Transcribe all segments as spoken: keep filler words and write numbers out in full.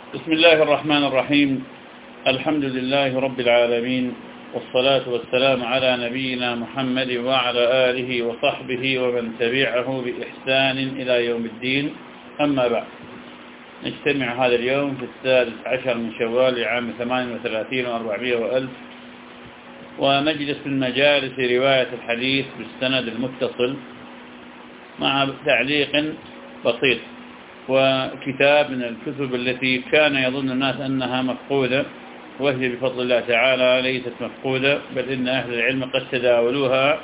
بسم الله الرحمن الرحيم. الحمد لله رب العالمين، والصلاة والسلام على نبينا محمد وعلى آله وصحبه ومن تبعه بإحسان إلى يوم الدين. أما بعد، نجتمع هذا اليوم في السادس عشر من شوال عام ثمان وثلاثين وأربعمائة وألف، ونجلس في مجالس رواية الحديث بالسند المتصل مع تعليق بسيط وكتاب من الكتب التي كان يظن الناس أنها مفقودة، وهي بفضل الله تعالى ليست مفقودة، بل إن أهل العلم قد تداولوها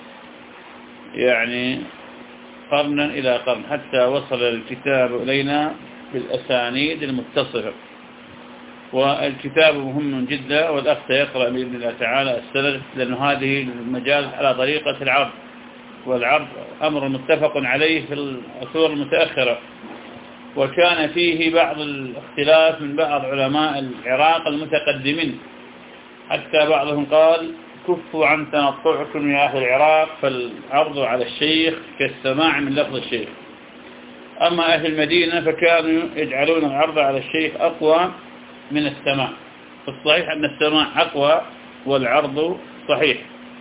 يعني قرنا إلى قرن حتى وصل الكتاب إلينا بالأسانيد المتصلة. والكتاب مهم جدا، والأخ سيقرأ بإذن الله تعالى السند، لأن هذه المجال على طريقة العرض، والعرض أمر متفق عليه في العصور المتأخرة، وكان فيه بعض الاختلاف من بعض علماء العراق المتقدمين، حتى بعضهم قال كفوا عن تنطعكم يا أهل العراق، فالعرض على الشيخ كالسماع من لفظ الشيخ. أما أهل المدينة فكانوا يجعلون العرض على الشيخ أقوى من السماع. الصحيح أن السماع أقوى والعرض صحيح.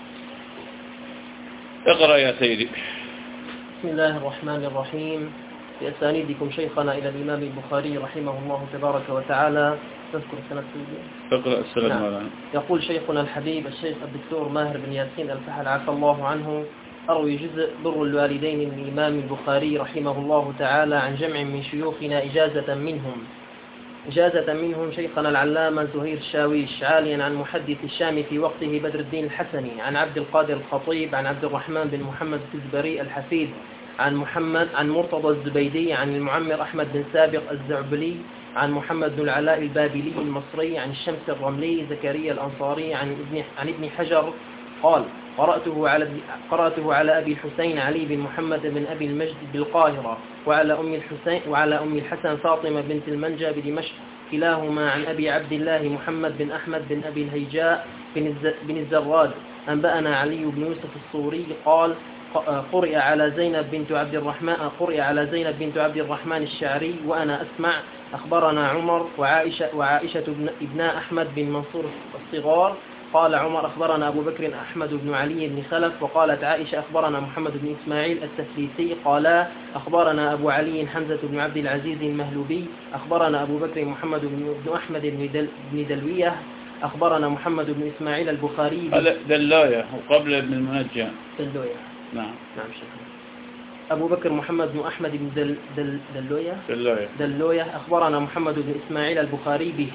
اقرأ يا سيدي. بسم الله الرحمن الرحيم. بأسانيدكم شيخنا إلى الإمام البخاري رحمه الله تبارك وتعالى. تذكر السند سيدي؟ اقرأ السند. نعم. يقول شيخنا الحبيب الشيخ الدكتور ماهر بن ياسين الفحل عفى الله عنه: أروي جزء بر الوالدين من الإمام البخاري رحمه الله تعالى عن جمع من شيوخنا إجازة منهم إجازة منهم شيخنا العلامة زهير الشاويش، عاليا عن محدث الشام في وقته بدر الدين الحسني، عن عبد القادر الخطيب، عن عبد الرحمن بن محمد الكزبري الحفيد، عن محمد عن مرتضى الزبيدي، عن المعمر أحمد بن سابق الزعبلي، عن محمد بن العلاء البابلي المصري، عن الشمس الرملي زكريا الأنصاري، عن ابن عن ابن حجر قال: قرأته على قرأته على أبي الحسين علي بن محمد بن أبي المجد بالقاهرة، وعلى أم الحسين وعلى أم الحسن فاطمة بنت المنجا بدمشق، كلاهما عن أبي عبد الله محمد بن أحمد بن أبي الهيجاء بن الزراد. أنبأنا علي بن يوسف الصوري قال: قرئ على زينب بنت عبد الرحمن قرئ على زينب بنت عبد الرحمن الشعري وأنا أسمع. أخبرنا عمر وعائشة وعائشة ابن أحمد بن منصور الصغار. قال عمر: أخبرنا أبو بكر أحمد بن علي بن خلف. وقالت عائشة: أخبرنا محمد بن إسماعيل التفليسي. قالا: أخبرنا أبو علي حمزة بن عبد العزيز المهلوبي. أخبرنا أبو بكر محمد بن أحمد بن دلوية. أخبرنا محمد بن إسماعيل البخاري دلوية وقبل ابن المنجى دلوية. نعم نعم شكرا. أبو بكر محمد بن أحمد بن دل دل دلوية دلوية دلوية. أخبرنا محمد بن إسماعيل البخاري به.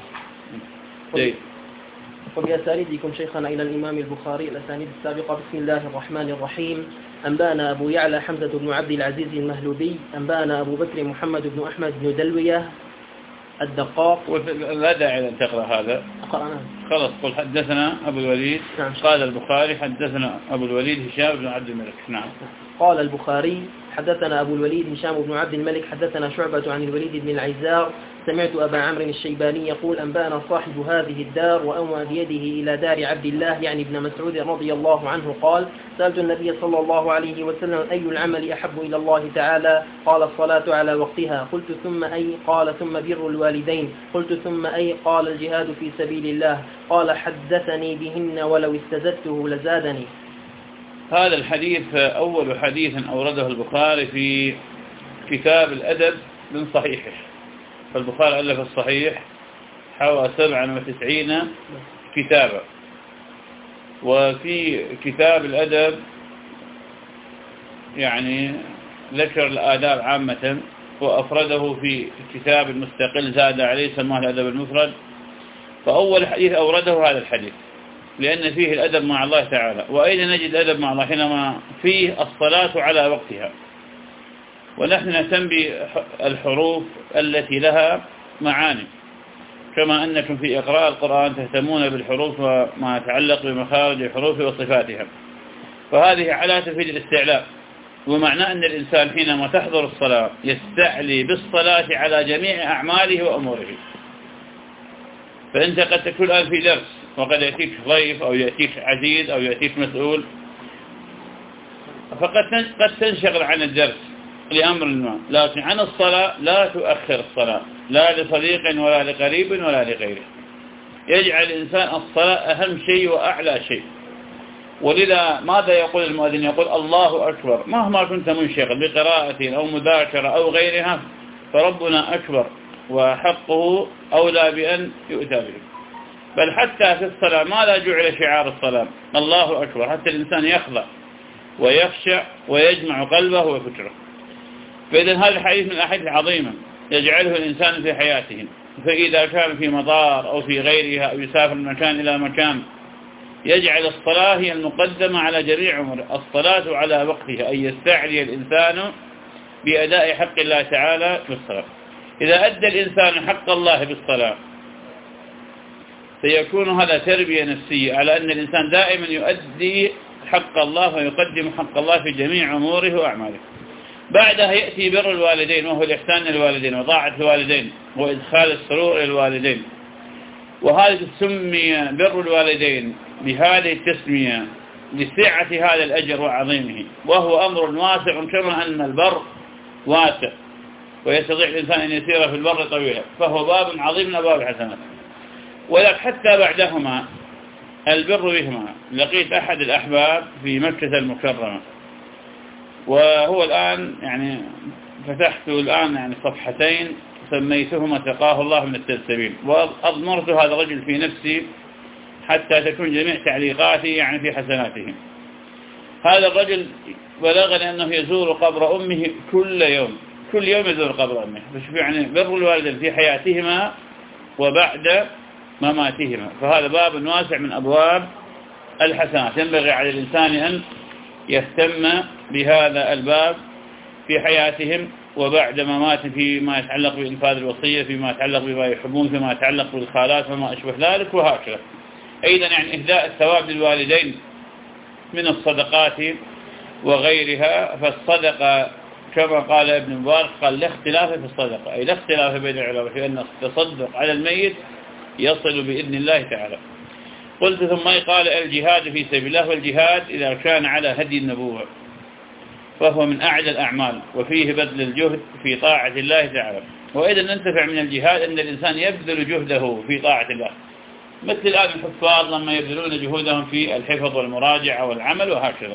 جيد. وبأسانيدكم شيخنا إلى الإمام البخاري الأسانيد السابقة. بسم الله الرحمن الرحيم. أنبأنا أبو يعلى حمزة بن عبد العزيز المهلوبي. أنبأنا أبو بكر محمد بن أحمد بن دلوية الدقاق. لا داعي أن تقرأ هذا. أقرأنا. خلاص قل حدثنا أبو الوليد. نعم. قال البخاري حدثنا أبو الوليد هشام بن عبد الملك. نعم. قال البخاري: حدثنا أبو الوليد هشام بن عبد الملك حدثنا شعبة عن الوليد بن العيزار. سمعت أبا عمرو الشيباني يقول: أنبأنا صاحب هذه الدار وأوى بيده إلى دار عبد الله يعني ابن مسعود رضي الله عنه قال: سألت النبي صلى الله عليه وسلم: أي العمل أحب إلى الله تعالى؟ قال: الصلاة على وقتها. قلت: ثم أي؟ قال: ثم بر الوالدين. قلت: ثم أي؟ قال: الجهاد في سبيل الله. قال: حدثني بهن ولو استزدته لزادني. هذا الحديث أول حديث أورده البخاري في كتاب الأدب من صحيحه. فالبخاري ألف الصحيح حوى سبعا وتسعين كتابا، وفي كتاب الأدب يعني ذكر الآداب عامة، وأفرده في كتاب المستقل زاد عليه سماه الأدب المفرد. فأول حديث أورده هذا الحديث، لأن فيه الأدب مع الله تعالى. وأين نجد الأدب مع الله؟ حينما فيه الصلاة على وقتها. ونحن نهتم بالحروف التي لها معاني، كما أنكم في إقراء القرآن تهتمون بالحروف وما يتعلق بمخارج الحروف وصفاتها. فهذه على تفيد الاستعلاء، ومعنى أن الإنسان حينما تحضر الصلاة يستعلي بالصلاة على جميع أعماله وأموره. فأنت قد تكون الآن في درس، وقد يأتيك ضيف أو يأتيك عزيز أو يأتيك مسؤول، فقد قد تنشغل عن الدرس لأمر ما، لكن عن الصلاة لا تؤخر الصلاة لا لصديق ولا لقريب ولا لغيره. يجعل الإنسان الصلاة أهم شيء وأعلى شيء. ولذا ماذا يقول المؤذن؟ يقول الله أكبر مهما كنت منشغل بقراءة أو مذاكرة أو غيرها، فربنا أكبر وحقه أولى بأن يؤتى به. بل حتى في الصلاة ماذا جعل شعار الصلاة؟ الله أكبر، حتى الإنسان يخضع ويخشع ويجمع قلبه وفكره. فإذا هذا الحديث من الأحاديث العظيمة يجعله الإنسان في حياته. فإذا كان في مطار أو في غيرها أو يسافر من مكان إلى مكان، يجعل الصلاة هي المقدمة على جميع أمره، الصلاة على وقتها، أن يستعلي الإنسان بأداء حق الله تعالى بالصلاة. إذا أدى الإنسان حق الله بالصلاة سيكون هذا تربية نفسية على أن الإنسان دائما يؤدي حق الله ويقدم حق الله في جميع أموره وأعماله. بعدها يأتي بر الوالدين، وهو الإحسان للوالدين وطاعة الوالدين وإدخال السرور للوالدين. وهذا سمي بر الوالدين بهذه التسمية لسعة هذا الأجر وعظيمه، وهو أمر واسع كما أن البر واسع ويستطيع الإنسان أن يسير في البر طويلا، فهو باب عظيم من أبواب الحسنات. ولكن حتى بعدهما البر بهما. لقيت أحد الأحباب في مكة المكرمة، وهو الآن يعني فتحت الآن يعني صفحتين سميتهما تقاه الله من السلسبيل، وأضمرت هذا الرجل في نفسي حتى تكون جميع تعليقاتي يعني في حسناته. هذا الرجل بلغني أنه يزور قبر أمه كل يوم، كل يوم يزور قبر أمه. فشوف يعني بر الوالدين في حياتهما وبعد مماتهما، فهذا باب واسع من أبواب الحسنات. ينبغي على الإنسان أن يهتم بهذا الباب في حياتهم وبعد مماتهم، فيما يتعلق بإنفاذ الوصية، فيما يتعلق بما يحبون، فيما يتعلق بالخالات وما أشبه ذلك وهكذا. أيضا يعني إهداء الثواب للوالدين من الصدقات وغيرها. فالصدقة كما قال ابن مبارك قال لا اختلاف في الصدقة، أي لا اختلاف بين العلماء في أن التصدق على الميت يصل بإذن الله تعالى. قلت ثم قال الجهاد في سبيل الله، والجهاد إذا كان على هدي النبوة فهو من أعلى الأعمال، وفيه بذل الجهد في طاعة الله تعالى. وإذا ننتفع من الجهاد أن الإنسان يبذل جهده في طاعة الله، مثل الآن الحفاظ لما يبذلون جهودهم في الحفظ والمراجعة والعمل وهكذا.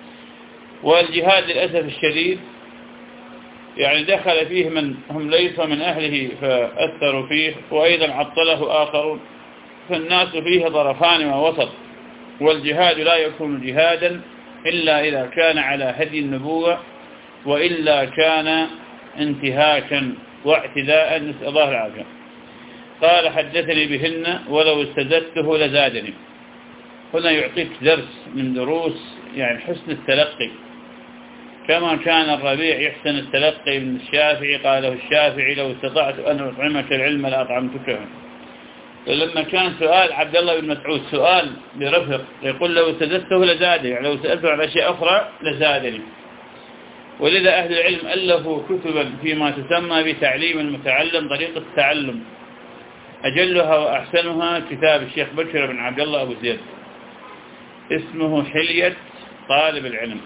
والجهاد للأسف الشديد يعني دخل فيه من هم ليسوا من أهله فأثروا فيه، وأيضا عطله آخرون، فالناس فيه ضرفان ووسط. والجهاد لا يكون جهادا إلا إذا كان على هدي النبوة، وإلا كان انتهاكا واعتداء، نسأل الله العافية. قال حدثني بهن ولو استزدته لزادني. هنا يعطيك درس من دروس يعني حسن التلقي، كما كان الربيع يحسن التلقي من الشافعي، قاله الشافعي لو استطعت أن أطعمك العلم لأطعمتك. فلما كان سؤال عبد الله بن مسعود سؤال برفق يقول لو استزدته لزادني، يعني لو سألته عن أشياء أخرى لزادني. ولذا أهل العلم ألفوا كتبا فيما تسمى بتعليم المتعلم طريقة التعلم، أجلها وأحسنها كتاب الشيخ بكر بن عبد الله أبو زيد اسمه حلية طالب العلم.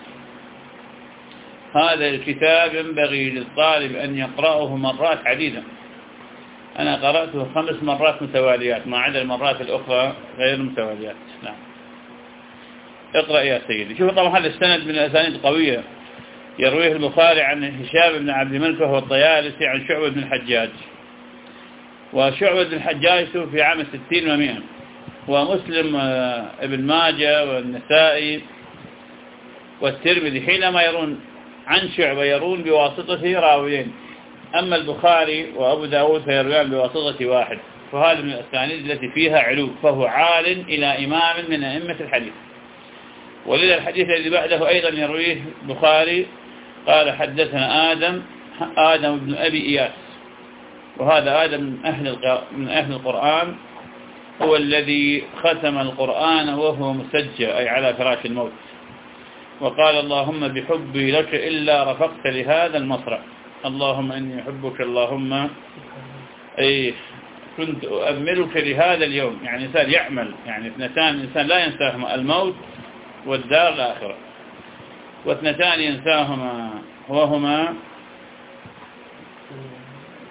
هذا الكتاب ينبغي للطالب أن يقرأه مرات عديدة. أنا قرأته خمس مرات متواليات ما عدا المرات الأخرى غير متواليات. نعم. اقرأ يا سيدي. شوف طبعا هذا السند من الأسانيد قوية، يرويه البخاري عن هشام بن عبد الملك وهو الطيالسي عن شعبة بن الحجاج، وشعبة بن الحجاج في عام ستين ومئة، ومسلم ابن ماجه والنسائي والترمذي حينما يرون عن شعبة يرون بواسطته راويين، أما البخاري وأبو داود فيرويان بواسطة واحد، فهذا من الأسانيد التي فيها علو، فهو عال إلى إمام من أئمة الحديث. ولذا الحديث الذي بعده أيضا يرويه البخاري قال حدثنا آدم آدم بن أبي إياس، وهذا آدم من أهل من أهل القرآن، هو الذي ختم القرآن وهو مسجى أي على فراش الموت، وقال اللهم بحبي لك إلا رفقت لهذا المصرع، اللهم إني أحبك اللهم أي كنت أؤملك لهذا اليوم. يعني إنسان يعمل، يعني اثنتان إنسان لا ينساهما، الموت والدار الآخرة، واثنتان ينساهما وهما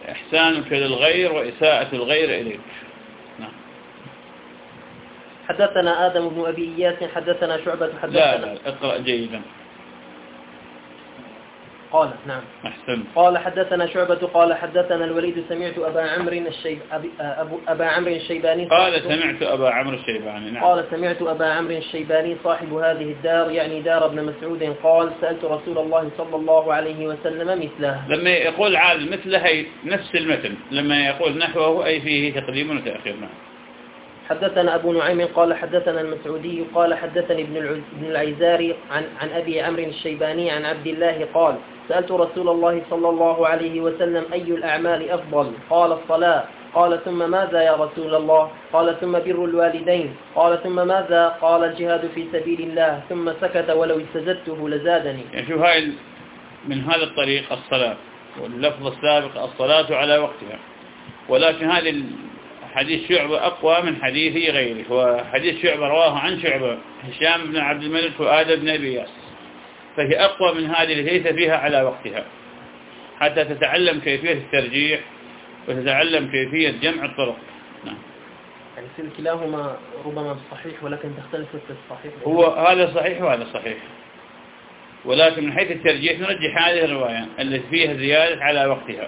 إحسانك للغير وإساءة الغير إليك. نعم. حدثنا آدم بن أبي إياس حدثنا شعبة حدثنا لا لا اقرأ جيدا. قال نعم أحسن. قال حدثنا شعبة قال حدثنا الوليد سمعت أبا عمرو الشيب أبو أبا عمرو الشيباني قال سمعت أبا عمرو الشيباني. نعم. قال سمعت أبا عمرو الشيباني صاحب هذه الدار يعني دار ابن مسعود قال سألت رسول الله صلى الله عليه وسلم مثله. لما يقول عالم مثله هي نفس المتن، لما يقول نحوه أي فيه تقديم وتأخير. نعم. حدثنا أبو نعيم قال حدثنا المسعودي قال حدثني ابن العيزاري عن عن أبي عمرو الشيباني عن عبد الله قال سألت رسول الله صلى الله عليه وسلم أي الأعمال أفضل؟ قال الصلاة. قال ثم ماذا يا رسول الله؟ قال ثم بر الوالدين. قال ثم ماذا؟ قال الجهاد في سبيل الله. ثم سكت ولو استزدته لزادني. يعني شوف هاي من هذا الطريق الصلاة، واللفظ السابق الصلاة على وقتها، ولكن هذه حديث شعبة أقوى من حديث غيره. وحديث شعبة رواه عن شعبة هشام بن عبد الملك وآدم بن أبي إياس، فهي أقوى من هذه اللي ليس فيها على وقتها، حتى تتعلم كيفية الترجيح وتتعلم كيفية جمع الطرق. نعم. يعني في كلاهما ربما صحيح ولكن تختلف في الصحيح. هو هذا صحيح وهذا صحيح، ولكن من حيث الترجيح نرجح هذه الرواية التي فيها زيادة على وقتها.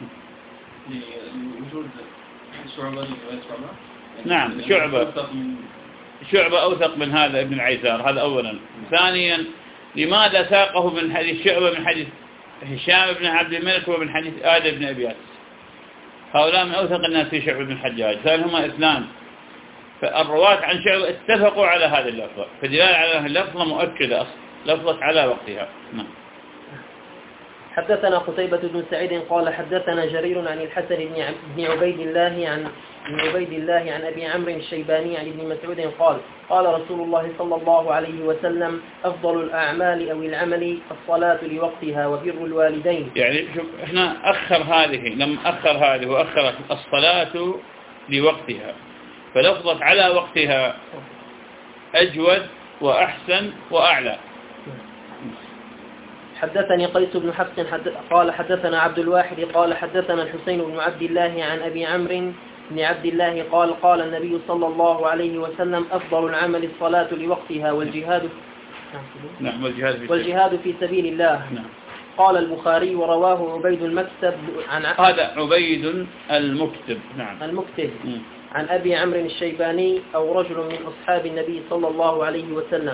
لوجود شعبة. نعم. شعبة شعبة أوثق من هذا ابن العيزار، هذا أولا. ثانيا لماذا ساقه من حديث شعبة من حديث هشام بن عبد الملك ومن حديث آدم بن أبي إياس؟ هؤلاء من أوثق الناس في شعبة بن الحجاج، ثانهما اثنان، فالرواة عن شعبة اتفقوا على هذه اللفظة، فدلالة على اللفظة مؤكدة أصلا، لفظة على وقتها. نعم. حدثنا قتيبة بن سعيد قال حدثنا جرير عن الحسن بن عبيد الله عن بن عبيد الله عن أبي عمرو الشيباني عن ابن مسعود قال قال رسول الله صلى الله عليه وسلم أفضل الأعمال أو العمل الصلاة لوقتها وبر الوالدين. يعني شوف احنا أخر هذه، لما أخر هذه وأخر الصلاة لوقتها، فلفظت على وقتها أجود وأحسن وأعلى. حدثني قيس بن حفص حد... قال حدثنا عبد الواحد قال حدثنا الحسين بن عبد الله عن أبي عمرو بن عبد الله قال قال النبي صلى الله عليه وسلم أفضل العمل الصلاة لوقتها والجهاد نعم والجهاد في, والجهاد في سبيل الله. نعم. قال البخاري ورواه عبيد المكتب عن هذا عبيد المكتب. نعم. المكتب م. عن أبي عمرو الشيباني أو رجل من أصحاب النبي صلى الله عليه وسلم.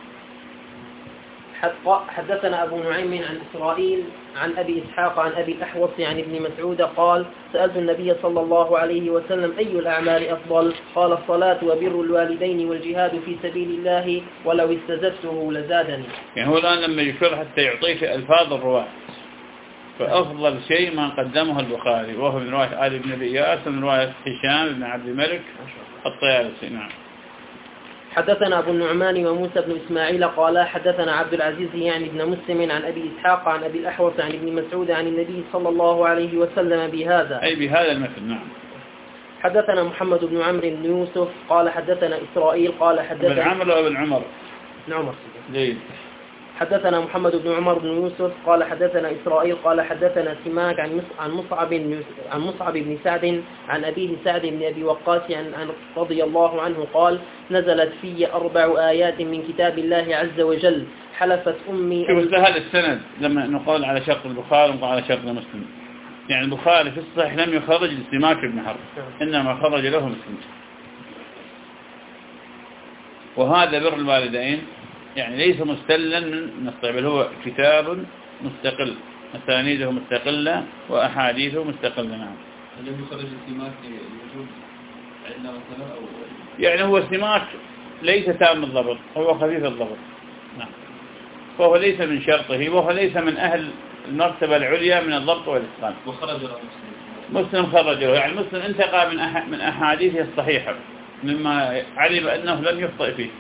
حدثنا أبو نعيم عن إسرائيل عن أبي إسحاق عن أبي الأحوص عن ابن مسعود قال سألت النبي صلى الله عليه وسلم أي الأعمال أفضل؟ قال الصلاة وبر الوالدين والجهاد في سبيل الله ولو استزدته لزادني. يعني هو الآن لما يشير حتى يعطيك ألفاظ الرواة، فأفضل شيء ما قدمه البخاري وهو من رواية آل بن أبي إياس ومن رواية هشام بن عبد الملك الطيالسي. نعم. حدثنا أبو النعمان وموسى بن إسماعيل قال حدثنا عبد العزيز يعني ابن مسلم عن أبي إسحاق عن أبي الأحوص عن ابن مسعود عن النبي صلى الله عليه وسلم بهذا أي بهذا المثل. نعم. حدثنا محمد بن عمرو بن يوسف قال حدثنا إسرائيل قال حدثنا ابن عمرو وابن عمر بن عمر جيد. حدثنا محمد بن عمر بن يوسف قال حدثنا إسرائيل قال حدثنا سماك عن عن مصعب عن مصعب بن سعد عن أبيه سعد بن أبي وقاص عن رضي الله عنه قال نزلت في أربع آيات من كتاب الله عز وجل حلفت أمي. شوف هذا السند لما نقول على شرط البخاري ونقول على شرط مسلم، يعني البخاري في الصحيح لم يخرج لسماك بن حرب إنما خرج له مسلم. وهذا بر الوالدين يعني ليس مستلا من نص، بل هو كتاب مستقل، أسانيده مستقلة وأحاديثه مستقلة. نعم. هل يخرج السماك لوجود عندنا مثلا أو يعني هو سماك ليس تام الضبط، هو خفيف الضبط. نعم. وهو ليس من شرطه، وهو ليس من أهل المرتبة العليا من الضبط والإتقان. وخرج له مسلم. مسلم خرج له، يعني مسلم انتقى من أح من أحاديثه الصحيحة مما علم أنه لم يخطئ فيه.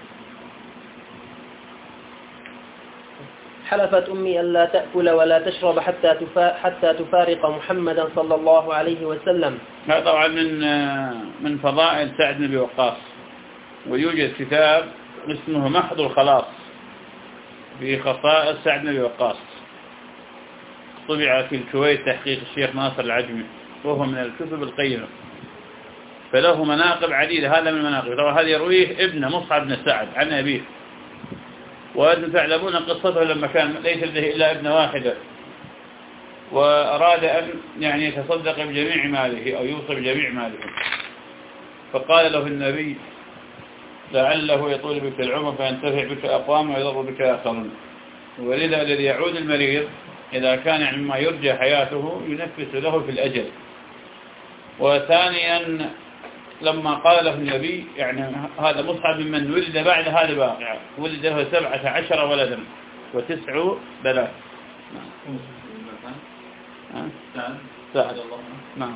حلفت أمي ألا تأكل ولا تشرب حتى حتى تفارق محمدا صلى الله عليه وسلم. هذا طبعا من من فضائل سعد بن أبي وقاص، ويوجد كتاب اسمه محض الخلاص في خصائص سعد بن أبي وقاص، طبع في الكويت تحقيق الشيخ ناصر العجمي. وهو من الكتب القيمة، فله مناقب عديدة. هذا من مناقب. طبعا هذا يرويه ابن مصعب بن سعد عن أبيه، وأنتم تعلمون قصته لما كان ليس لديه إلا ابن واحدة، وأراد أن يعني يتصدق بجميع ماله أو يوصي بجميع ماله، فقال له النبي لعله يطول بك العمر فينتفع بك أقوام ويضر بك آخرون. ولذا الذي يعود المريض إذا كان يعني ما يرجى حياته ينفس له في الأجل. وثانيا لما قال له النبي يعني هذا مصعب من ولد بعد هذا الواقع، ولد له سبعة عشر ولدا وتسع بنات. سعد الله. نعم.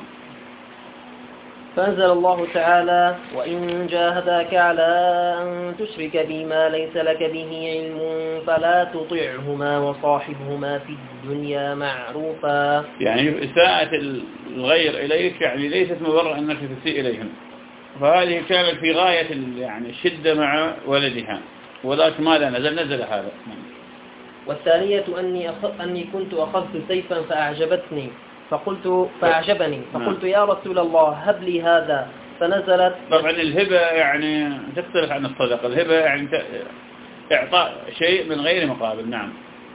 فأنزل الله تعالى: وإن جاهداك على أن تشرك بما ليس لك به علم فلا تطعهما وصاحبهما في الدنيا معروفا. يعني إساءة الغير إليك يعني ليست مبرر أنك تسيء إليهم، فهذه كانت في غاية يعني الشدة مع ولدها، ولكن ماذا نزل نزل هذا. والثانية أني, أخ... أني كنت أخذت سيفا فأعجبتني فقلت فأعجبني فقلت يا رسول الله هب لي هذا، فنزلت. طبعا الهبة يعني تختلف عن الصدقة. الهبة يعني إعطاء شيء من غير مقابل. نعم.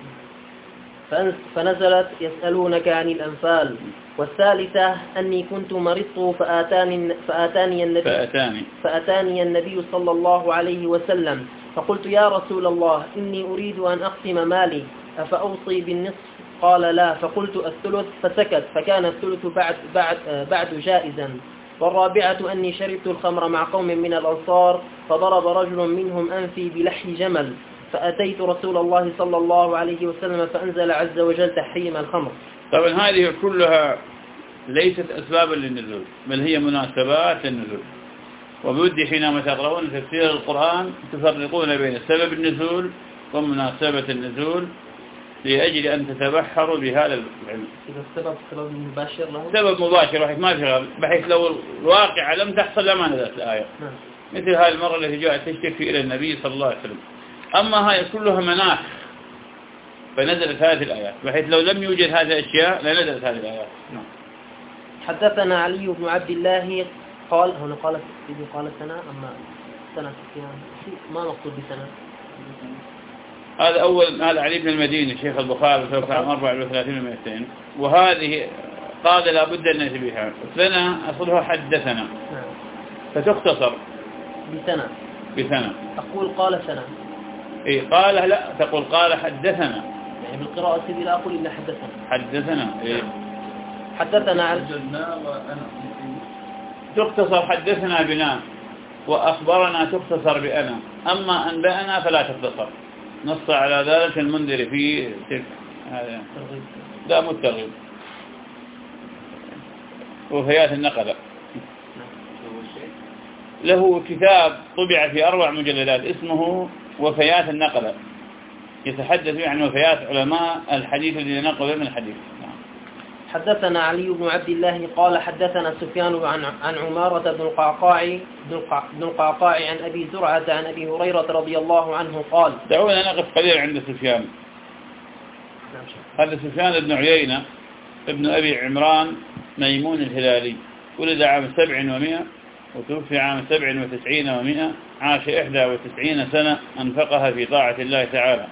فنزلت يسألونك عن الأنفال. والثالثة أني كنت مرضت فآتاني, فآتاني, النبي فأتاني. فأتاني النبي صلى الله عليه وسلم فقلت يا رسول الله إني أريد أن أقسم مالي أفأوصي بالنصف؟ قال لا. فقلت الثلث، فسكت، فكان الثلث بعد, بعد, بعد جائزا. والرابعة أني شربت الخمر مع قوم من الأنصار فضرب رجل منهم أنفي بلحي جمل، فأتيت رسول الله صلى الله عليه وسلم فأنزل عز وجل تحريم الخمر. طبعا هذه كلها ليست أسبابا للنزول، بل هي مناسبات للنزول. وبودي حينما تقرؤون تفسير القرآن تفرقون بين سبب النزول ومناسبة النزول لأجل أن تتبحروا بهذا العلم. إذا السبب سبب مباشر له؟ سبب مباشر بحيث ما في، بحيث لو الواقع لم تحصل لما نزلت الآية. نعم. مثل هذه المرة التي جاءت تشتكي إلى النبي صلى الله عليه وسلم. أما هاي كلها مناخ فنزلت هذه الآيات، بحيث لو لم يوجد هذه الأشياء لنزلت هذه الآيات. نعم. حدثنا علي بن عبد الله قال هنا قالت سيدي قال سنة أما سنة ما مقصود بسنة؟ هذا أول هذا علي بن المديني شيخ البخاري توفى عام أربعة وثلاثين ومئتين، وهذه قال لابد أن نتبعها. سنة أصلها حدثنا. نعم. فتختصر بسنة. بسنة. أقول قال سنة. إيه قال لا تقول قال حدثنا. يعني بالقراءة سيدي لا أقول إلا حدثنا. حدثنا. إيه. حدثنا على تختصر حدثنا بنا، وأخبرنا تختصر بأنا، أما أنبأنا فلا تختصر. نص على ذلك المنذر في هذا لا متغيب وفيات النقلة. له كتاب طبع في أربع مجلدات اسمه وفيات النقلة، يتحدث عن وفيات علماء الحديث الذين نقلوا من الحديث. حدثنا علي بن عبد الله قال حدثنا سفيان عن عن عمارة بن القعقاع بن القعقاع عن أبي زرعة عن أبي هريرة رضي الله عنه قال. دعونا نقف قليلا عند سفيان. هذا سفيان بن عيينة ابن أبي عمران ميمون الهلالي، ولد عام سبع ومئة وتوفي عام سبع وتسعين ومئة، عاش إحدى وتسعين سنة أنفقها في طاعة الله تعالى،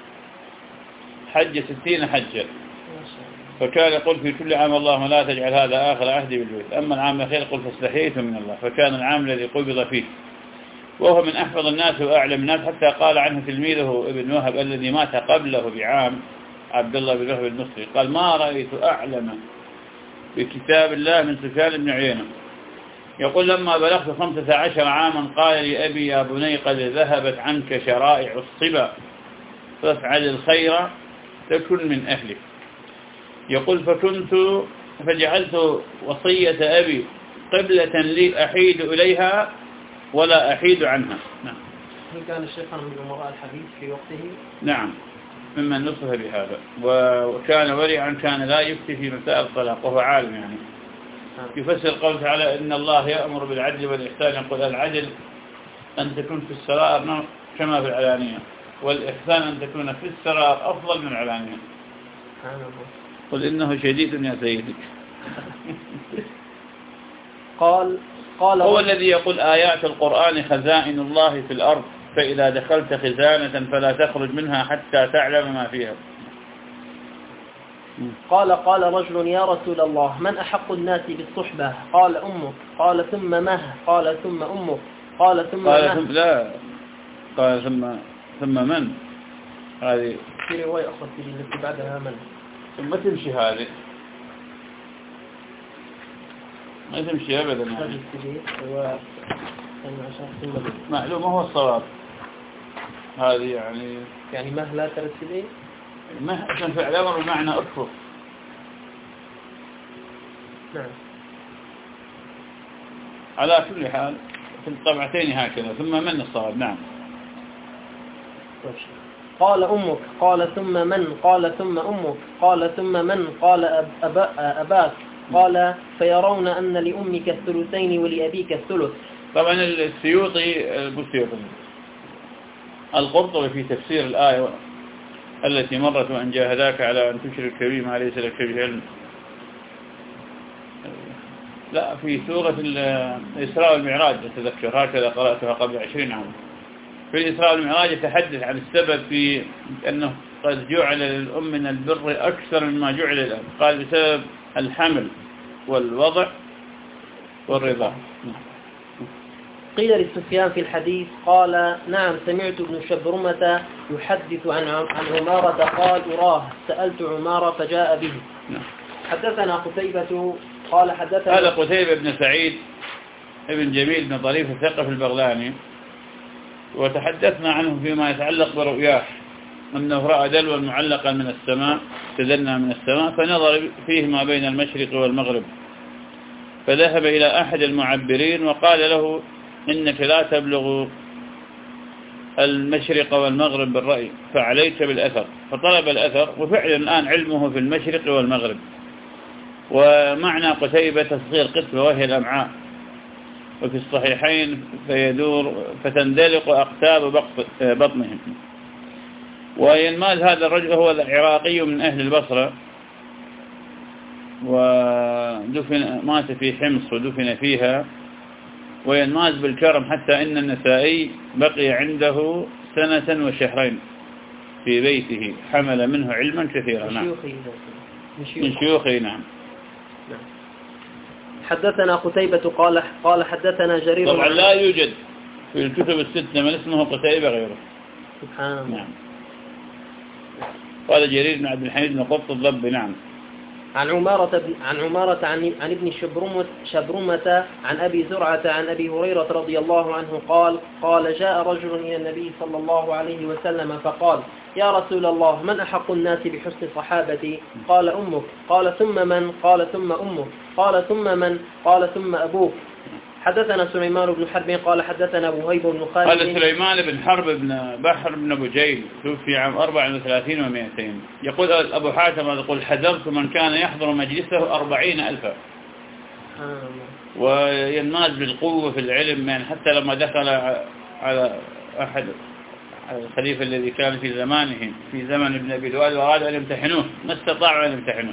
حج ستين حجة، فكان يقول في كل عام اللهم لا تجعل هذا آخر عهدي بالبيت، أما العام الأخير قل فاستحييت من الله، فكان العام الذي قبض فيه، وهو من أحفظ الناس وأعلم الناس، حتى قال عنه تلميذه ابن وهب الذي مات قبله بعام عبد الله بن وهب المصري قال ما رأيت أعلم بكتاب الله من سفيان بن عيينة. يقول لما بلغت خمسة عشر عاما قال لي أبي يا بني قد ذهبت عنك شرائع الصبا فافعل الخير تكن من أهلك. يقول فكنت فجعلت وصية أبي قبلة لي أحيد إليها ولا أحيد عنها. نعم. هل كان الشيخ من أمراء الحديث في وقته؟ نعم، ممن نصف بهذا، وكان ورعا، كان لا يفتي في مسائل الطلاق، وهو عالم يعني. يفسر قوله تعالى إن الله يأمر بالعدل والإحسان، يقول العدل أن تكون في السرائر كما في العلانية، والإحسان أن تكون في السرائر أفضل من العلانية. قل إنه شديد يا سيدي. قال قال هو الذي يقول آيات القرآن خزائن الله في الأرض فإذا دخلت خزانة فلا تخرج منها حتى تعلم ما فيها. قال قال رجل يا رسول الله من أحق الناس بالصحبة؟ قال أمك. قال ثم مه؟ قال ثم أمك. قال ثم قال مه؟ ثم لا قال ثم ثم من؟ هذه في رواية أخرى تجي التي بعدها من؟ ثم تمشي هذه ما تمشي أبدا يعني. معلومة هو الصواب هذه يعني يعني مه لا ترتبين مه عشان فعل أمر بمعنى أكفر. نعم. على كل حال في الطبعتين هكذا ثم من الصواب. نعم. قال أمك. قال ثم من؟ قال ثم أمك. قال ثم من؟ قال أب أب أباك. قال فيرون أن لأمك الثلثين ولأبيك الثلث. طبعا السيوطي السيوطي القرطبي في تفسير الآية التي مرت وأن جاهداك على أن تشرك به ما ليس لك به علم، لا في سورة الإسراء والمعراج أتذكر هكذا قرأتها قبل عشرين عام. في الإسراء والمعراج يتحدث عن السبب في أنه قد جعل للأم من البر أكثر مما جعل للأب. قال بسبب الحمل والوضع والرضاع. قيل لسفيان في الحديث قال نعم سمعت ابن شبرمة يحدث عن عن عمارة قال أراه سألت عمارة فجاء به. حدثنا قتيبة قال حدثنا هذا قتيبة بن سعيد ابن جميل بن طريف الثقفي البغلاني، وتحدثنا عنه فيما يتعلق برؤياه أنه رأى دلوا معلقا من السماء تدنى من السماء فنظر فيه ما بين المشرق والمغرب، فذهب إلى أحد المعبرين وقال له إنك لا تبلغ المشرق والمغرب بالرأي فعليك بالأثر، فطلب الأثر وفعلا الآن علمه في المشرق والمغرب. ومعنى قتيبة تصغير قتبة وهي الأمعاء، وفي الصحيحين فيدور فتندلق أقتاب بطنهم. وينماز هذا الرجل هو العراقي من أهل البصرة، ودفن مات في حمص ودفن فيها، وينماز بالكرم حتى إن النسائي بقي عنده سنة وشهرين في بيته حمل منه علما كثيرا. نعم. من شيوخه. نعم. حدثنا قتيبة قال قال حدثنا جرير. طبعا لا يوجد في الكتب الستة من اسمه قتيبة غيره. سبحان الله. نعم. قال جرير بن عبد الحميد بن قبط الضبي. نعم. عن عمارة عن عمارة عن عن ابن شبرمة شبرمة عن أبي زرعة عن أبي هريرة رضي الله عنه قال قال جاء رجل إلى النبي صلى الله عليه وسلم فقال يا رسول الله من أحق الناس بحسن صحابتي؟ قال أمك. قال ثم من؟ قال ثم أمك. قال ثم من؟ قال ثم أبوك. حدثنا سليمان بن حرب قال حدثنا وهيب بن خالد. قال سليمان بن حرب بن بحر بن بجيل توفي عام أربع وثلاثين ومئتين. يقول أبو حاتم يقول حذرت من كان يحضر مجلسه أربعين ألفا. وينماز بالقوة في العلم، يعني حتى لما دخل على أحد الخليفة الذي كان في زمانه في زمن ابن أبي دواد وأراد أن يمتحنوه ما استطاعوا أن يمتحنوه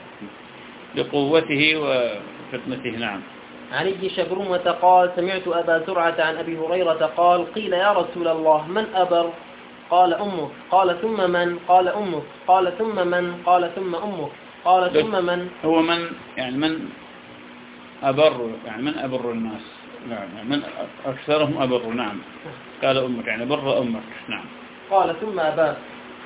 لقوته وفتنته. نعم. عن ابن شبرمة قال سمعت أبا زرعة عن أبي هريرة قال قيل يا رسول الله من أبر؟ قال أمك. قال ثم من؟ قال أمك. قال ثم من؟ قال ثم أمك. قال ثم من؟ هو من يعني من أبر يعني من أبر الناس. نعم. من أكثرهم أبر. نعم. قال أمك يعني بر أمك. نعم. قال ثم أباك.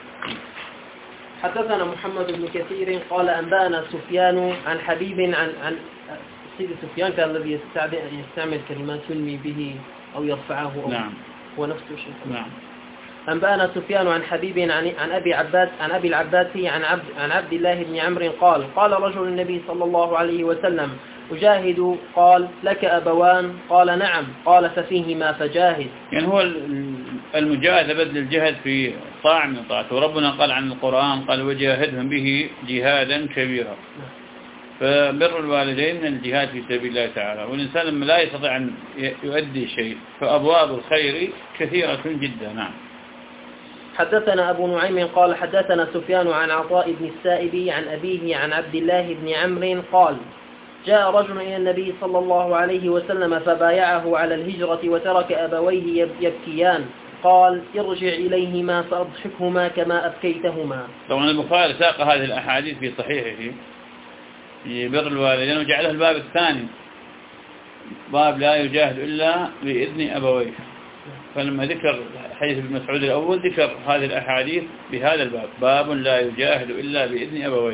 حدثنا محمد بن كثير قال أنبأنا سفيان عن حبيب عن عن سيد سفيان كان الذي يستعمل كلمات يلمي به أو يرفعه أو نعم. هو نفسه شيء. نعم. أنبأنا سفيان عن حبيب عن عن أبي عباس عن أبي العباسي عن عبد عن عبد الله بن عمرو قال قال رجل النبي صلى الله عليه وسلم أجاهد؟ قال لك أبوان؟ قال نعم. قال ففيهما فجاهد. يعني هو المجاهدة بدل الجهد في طاعة من طاعته، وربنا قال عن القرآن قال وجاهدهم به جهادا كبيرا. فبر الوالدين من الجهاد في سبيل الله تعالى، والإنسان لما لا يستطيع أن يؤدي شيء فأبواب الخير كثيرة جدا. نعم. حدثنا أبو نعيم قال حدثنا سفيان عن عطاء بن السائب عن أبيه عن عبد الله بن عمرو قال جاء رجل إلى النبي صلى الله عليه وسلم فبايعه على الهجرة وترك أبويه يبكيان قال ارجع إليهما فأضحكهما كما أبكيتهما. طبعا البخاري ساق هذه الأحاديث في صحيحه في بر الوالدين وجعله الباب الثاني باب لا يجاهد إلا بإذن أبويه، فلما ذكر حديث ابن مسعود الأول ذكر هذه الأحاديث بهذا الباب باب لا يجاهد إلا بإذن أبويه.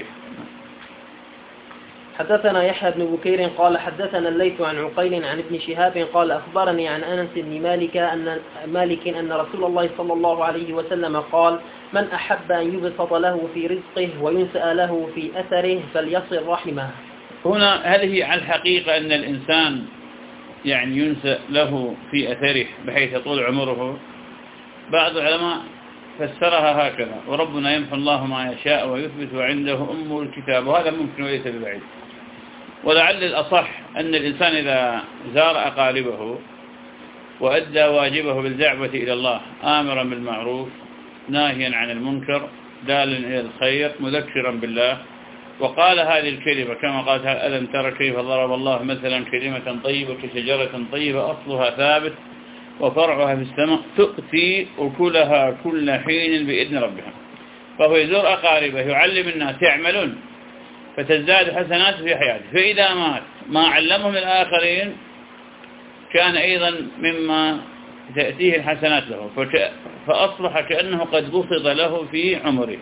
حدثنا يحيى بن بكير قال حدثنا الليث عن عقيل عن ابن شهاب قال أخبرني عن أنس بن مالك أن مالك أن رسول الله صلى الله عليه وسلم قال من أحب أن يبسط له في رزقه وينسأ له في أثره فليصل رحمه. هنا هذه على الحقيقة أن الإنسان يعني ينسأ له في أثره بحيث يطول عمره. بعض العلماء فسرها هكذا وربنا يمحو الله ما يشاء ويثبت عنده أم الكتاب، وهذا ممكن وليس ببعيد. ولعل الأصح أن الإنسان إذا زار أقاربه وأدى واجبه بالدعوة إلى الله آمرا بالمعروف ناهيا عن المنكر دالا إلى الخير مذكرا بالله وقال هذه الكلمة كما قالت ألم ترى كيف ضرب الله مثلا كلمة طيبة كشجرة طيبة أصلها ثابت وفرعها في السماء تؤتي أكلها كل حين بإذن ربها. فهو يزور أقاربه يعلم الناس يعملون فتزداد حسناته في حياته، فإذا مات ما علمه من الآخرين كان أيضا مما تأتيه الحسنات له، فأصبح كأنه قد بسط له في عمره.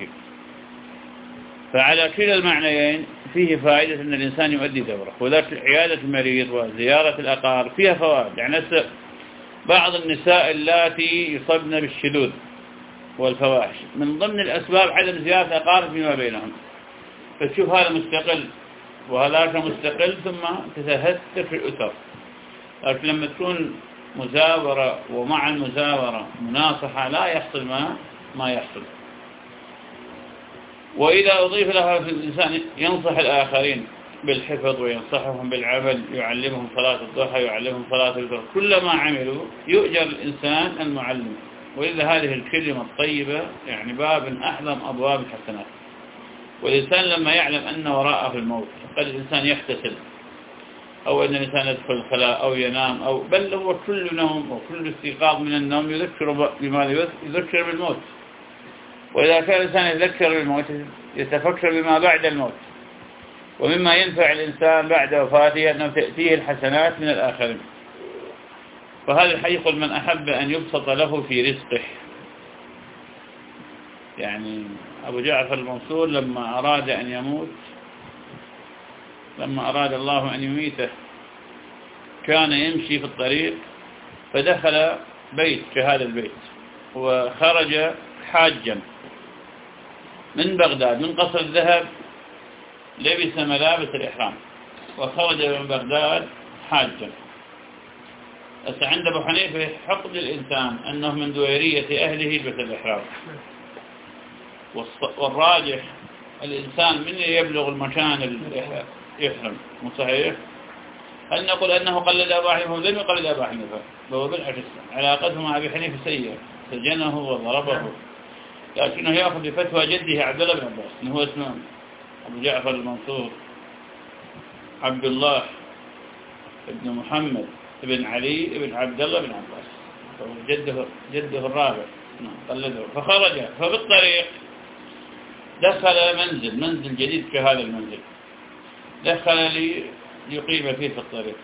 فعلى كلا المعنيين فيه فائدة أن الإنسان يؤدي دوره، وذلك عيادة المريض وزيارة الأقارب فيها فوائد. يعني بعض النساء اللاتي يصبن بالشذوذ والفواحش من ضمن الأسباب عدم زيارة الأقارب فيما بينهم، فتشوف هذا مستقل وهذاك مستقل ثم تتهتك في الأسر. لكن لما تكون مزاورة ومع المزاورة مناصحة لا يحصل ما ما يحصل. وإذا أضيف لها في الإنسان ينصح الآخرين بالحفظ وينصحهم بالعمل يعلمهم صلاة الضحى يعلمهم صلاة الفجر، كلما عملوا يؤجر الإنسان المعلم. وإذا هذه الكلمة الطيبة يعني باب أعظم أبواب الحسنات. والإنسان لما يعلم أن وراءه الموت قد الإنسان يحتسل أو أن الإنسان يدخل الخلاء أو ينام أو بل هو كل نوم وكل استيقاظ من النوم يذكر بما يذكر بالموت. وإذا كان الإنسان يذكر بالموت يتفكر بما بعد الموت، ومما ينفع الإنسان بعد وفاته أنه تأتيه الحسنات من الآخرين. فهذا الحديث من أحب أن يبسط له في رزقه. يعني أبو جعفر المنصور لما أراد أن يموت لما أراد الله أن يميته كان يمشي في الطريق فدخل بيت كهذا البيت وخرج حاجا من بغداد من قصر الذهب، لبس ملابس الإحرام وخرج من بغداد حاجا. عند أبو حنيفة حقد الإنسان أنه من دويرية أهله يلبس الإحرام، والراجح الإنسان من يبلغ المكان اللي يحرم صحيح. هل نقول أنه قلد أبا حنيفة؟ لم يقلد أبا حنيفة، هو بالعكس علاقته مع أبي حنيفة سيئة، سجنه وضربه، لكنه يأخذ بفتوى جده عبد الله بن عباس إنه هو اسمه أبو جعفر المنصور عبد الله بن محمد بن علي بن عبد الله بن عباس، جده جده الرابع قلده. فخرج فبالطريق دخل منزل منزل جديد كهذا المنزل، دخل لي يقيم فيه في الطريق.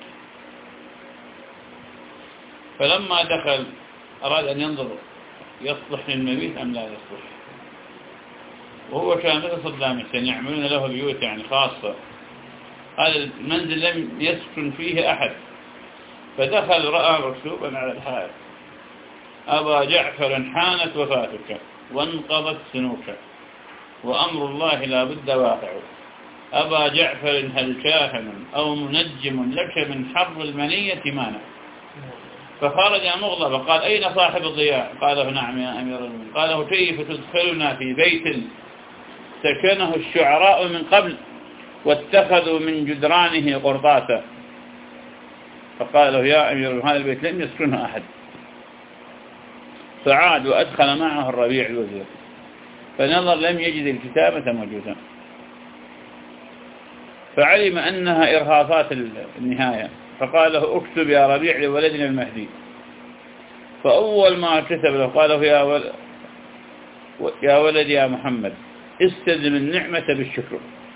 فلما دخل أراد أن ينظر يصلح للمبيت أم لا يصلح، وهو كان مثل صدام حسين يعملون له بيوت يعني خاصة، هذا المنزل لم يسكن فيه أحد. فدخل رأى مكتوبا على الحائط أبا جعفر حانت وفاتك وانقضت سنوك وأمر الله لا بد واقع. أبا جعفر هل كاهن أو منجم لك من حر المنية مانع. فخرج مغضبا قال أين صاحب الضياء؟ قال نعم يا أمير المؤمنين. قال له كيف تدخلنا في بيت سكنه الشعراء من قبل واتخذوا من جدرانه قرطاسا؟ فقال له يا أمير المؤمنين هذا البيت لم يسكنه أحد، فعاد وأدخل معه الربيع الوزير، فنظر لم يجد الكتابة موجودة، فعلم أنها إرهاصات النهاية، فقال له اكتب يا ربيع لولدنا المهدي. فأول ما كتب له قال له يا ولد يا ولد يا محمد استلزم النعمة بالشكر.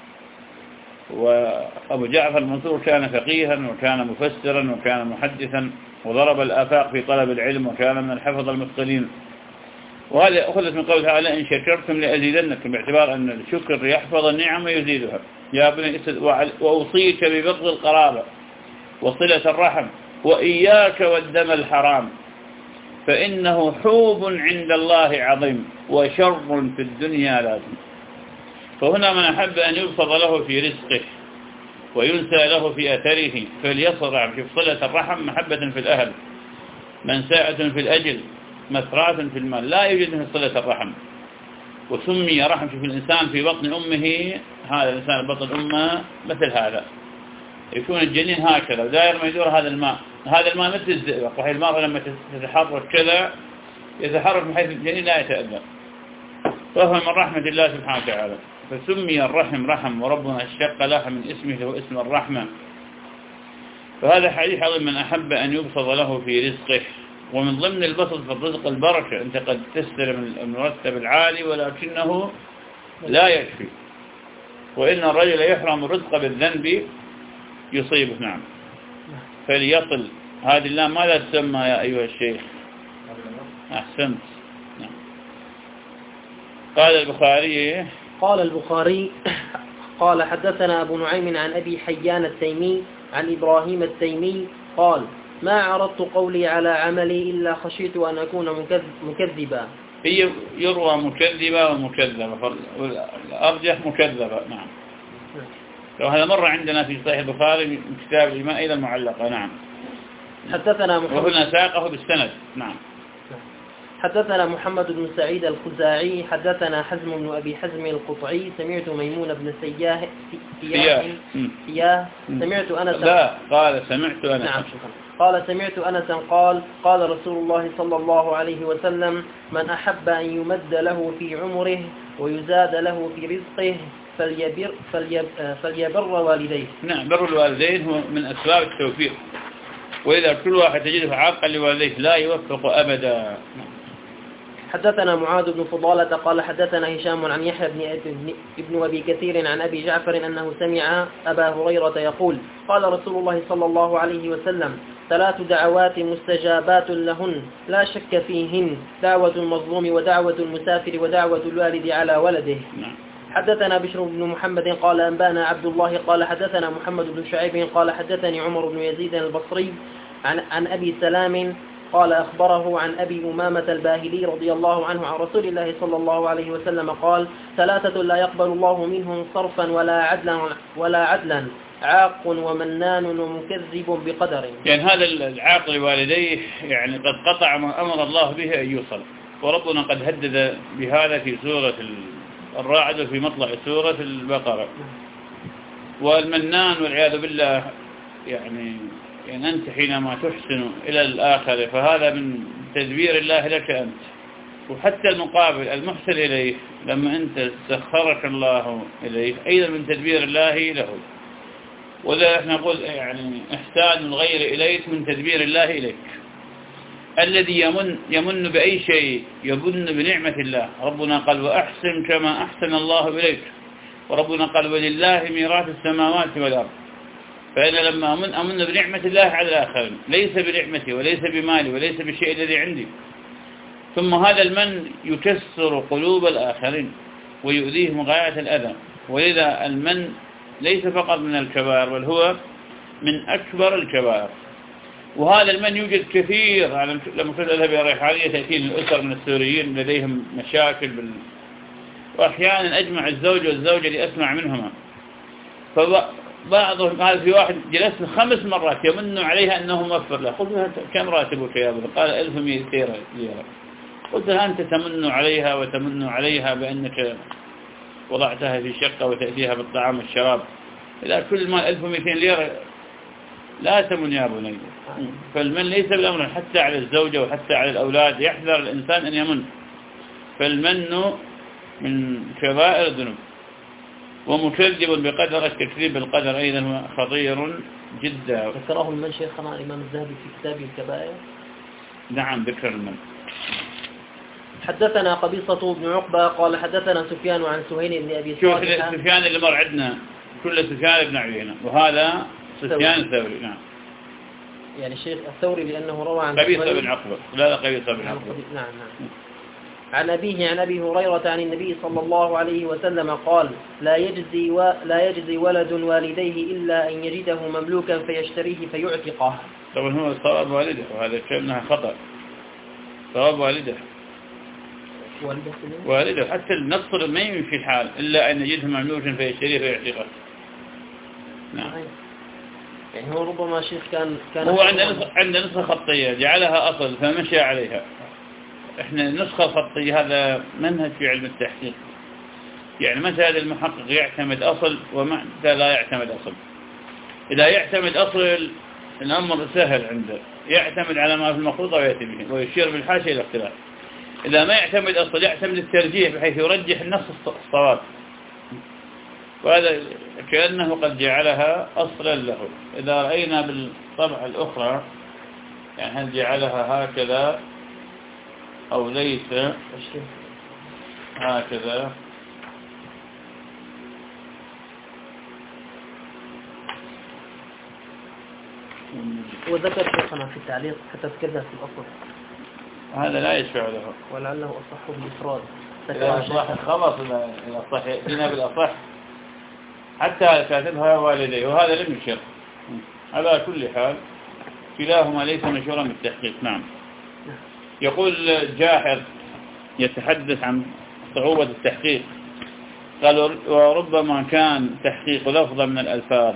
وأبو جعفر المنصور كان فقيها وكان مفسرا وكان محدثا وضرب الآفاق في طلب العلم وكان من الحفظ المتقنين. وهذا أخذت من قول تعالى إن شكرتم لأزيدنكم، باعتبار أن الشكر يحفظ النعم ويزيدها. يا بني وأوصيك ببر القرابة وصلة الرحم وإياك والدم الحرام فإنه حوب عند الله عظيم وشر في الدنيا لازم. فهنا من أحب أن يبسط له في رزقه وينسى له في أثره فليصرع في صلة الرحم، محبة في الأهل، منساءة في الأجل، مسراة في المال، لا يوجد من صلة الرحم. وسمي رحم في الإنسان في بطن أمه، هذا الإنسان بطن أمه مثل هذا، يكون الجنين هكذا ودائر ما يدور هذا الماء، هذا الماء مثل الزئبق، وهي المرأة لما تتحرك كذا يتحرك من حيث الجنين لا يتأذى، فهو من رحمة الله سبحانه وتعالى. فسمي الرحم رحم، وربنا اشتق لها من اسمه واسم الرحمة. فهذا حديث عظيم من أحب أن يبسط له في رزقه. ومن ضمن البسط في الرزق البركة، أنت قد تستلم المرتب العالي ولكنه لا يكفي، وإن الرجل يحرم الرزق بالذنب يصيبه. نعم. فليطل هذه اللام ماذا تسمى يا أيها الشيخ؟ أحسنت. نعم. قال البخاري قال البخاري قال حدثنا أبو نعيم عن أبي حيان التيمي عن إبراهيم التيمي قال ما عرضت قولي على عملي إلا خشيت أن أكون مكذبا. هي يروى مكذبة ومكذبة، الأرجح مكذبة. نعم. وهذا مر عندنا في صحيح البخاري من كتاب الإماء إلى المعلقة. نعم. حدثنا محمد وهنا ساقه بالسند. نعم. حدثنا محمد بن سعيد الخزاعي حدثنا حزم بن أبي حزم القطعي سمعت ميمون بن سياه سياه سياه سمعت أنس لا قال سمعت أنس نعم قال سمعت أنس قال قال رسول الله صلى الله عليه وسلم من أحب أن يمد له في عمره ويزاد له في رزقه فليبر, فليب فليبر والديه. نعم. بر الوالدين هو من أسباب التوفيق، وإذا كل واحد تجده عاقا لوالديه لا يوفق أبدا. حدثنا معاذ بن فضالة قال حدثنا هشام عن يحيى بن ابن أبي كثير عن أبي جعفر أنه سمع أبا هريرة يقول قال رسول الله صلى الله عليه وسلم ثلاث دعوات مستجابات لهن لا شك فيهن دعوة المظلوم ودعوة المسافر ودعوة الوالد على ولده. حدثنا بشر بن محمد قال أنبانا عبد الله قال حدثنا محمد بن شعيب قال حدثني عمر بن يزيد البصري عن, عن أبي سلام قال أخبره عن أبي أمامة الباهلي رضي الله عنه عن رسول الله صلى الله عليه وسلم قال ثلاثة لا يقبل الله منهم صرفا ولا عدلا ولا عدلا عاق ومنان ومكذب بقدر. يعني هذا العاق لوالديه يعني قد قطع ما أمر الله به أن يوصل، وربنا قد هدد بهذا في سورة الراعد وفي مطلع سورة البقرة. والمنان والعياذ بالله يعني يعني أنت حينما تحسن إلى الآخر فهذا من تدبير الله لك أنت، وحتى المقابل المحسن إليه لما أنت سخرك الله إليه أيضا من تدبير الله له. وذا احنا نقول يعني إحسان الغير إليك من تدبير الله إليك. الذي يمن يمن بأي شيء يمن بنعمة الله. ربنا قال وأحسن كما أحسن الله إليك، وربنا قال ولله ميراث السماوات والأرض. فأنا لما أمن أمن بنعمة الله على الآخرين ليس بنعمتي وليس بمالي وليس بالشيء الذي عندي. ثم هذا المن يكسر قلوب الآخرين ويؤذيهم غاية الأذى. ولذا المن ليس فقط من الكبائر بل هو من أكبر الكبائر. وهذا المن يوجد كثير. لما كنت أذهب إلى الريحانية تأتيني الأسر من السوريين لديهم مشاكل بال... وأحيانا أجمع الزوج والزوجة لأسمع منهما. فبعضهم قال في واحد جلسنا خمس مرات يمن عليها أنه موفر له. قلت له كم راتبك يا ابن؟ قال ألف ومئتين ليرة. قلت له أنت تمن عليها وتمن عليها بأنك وضعتها في شقة وتأتيها بالطعام والشراب. إذا كل ما ألف ومئتين ليرة لا تمن يا بني. فالمن ليس بالأمر حتى على الزوجة وحتى على الأولاد، يحذر الإنسان أن يمن. فالمن من كبائر الذنوب، ومكذب بقدر التكذيب بالقدر أيضا هو خطير جدا. ذكره المن شيخنا الإمام الذهبي في كتابه الكبائر. نعم ذكر المن. حدثنا قبيصة بن عقبة قال حدثنا سفيان عن سهيل بن أبي صالح. شوف سفيان اللي مر عندنا كل سفيان بن عيينة، وهذا سفيان الثوري. نعم يعني الشيخ الثوري لأنه روى عن قبيصة بن عقبة. لا لا قبيصة بن عقبة. نعم نعم. عن أبيه عن أبي هريرة عن النبي صلى الله عليه وسلم قال لا يجزي و... لا يجزي ولد والديه إلا أن يجده مملوكا فيشتريه فيعتقه. طبعا هو ثواب والده، وهذا كأنها خطأ. ثواب والده والده والده حتى النصر ما يمشي الحال إلا أن يجده مملوكا فيشتريه فيعتقه. نعم. يعني هو ربما شيخ كان كان هو عندنا عندنا نسخة خطية جعلها أصل فمشى عليها. احنا النسخة الخطية هذا منهج في علم التحقيق. يعني متى هذا المحقق يعتمد أصل ومتى لا يعتمد أصل. إذا يعتمد أصل الأمر سهل عنده، يعتمد على ما في المخطوطة ويأتي به ويشير بالحاشية إلى اختلاف. إذا ما يعتمد أصل يعتمد الترجيح بحيث يرجح النص الصواب، وهذا كأنه قد جعلها أصلا له. إذا رأينا بالطبعة الأخرى يعني هل جعلها هكذا أو ليس هكذا، وذكر شيخنا في التعليق حتى تكلم في الأصل هذا لا يشفع له، ولعله أصحه بالإفراد. إذا خلص الأصح يأتينا بالأصح حتى كاتبها والديه، وهذا لم يشر. على كل حال كلاهما ليس مشهورا بالتحقيق. نعم. يقول جاحظ يتحدث عن صعوبة التحقيق، قال وربما كان تحقيق لفظة من الألفاظ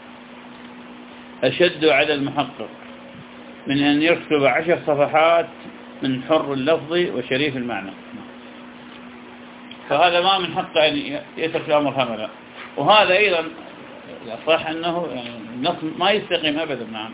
أشد على المحقق من أن يكتب عشر صفحات من حر اللفظ وشريف المعنى. فهذا ما من حقه أن يترك الأمر هملا. وهذا أيضا صح أنه النص ما يستقيم أبدا. نعم.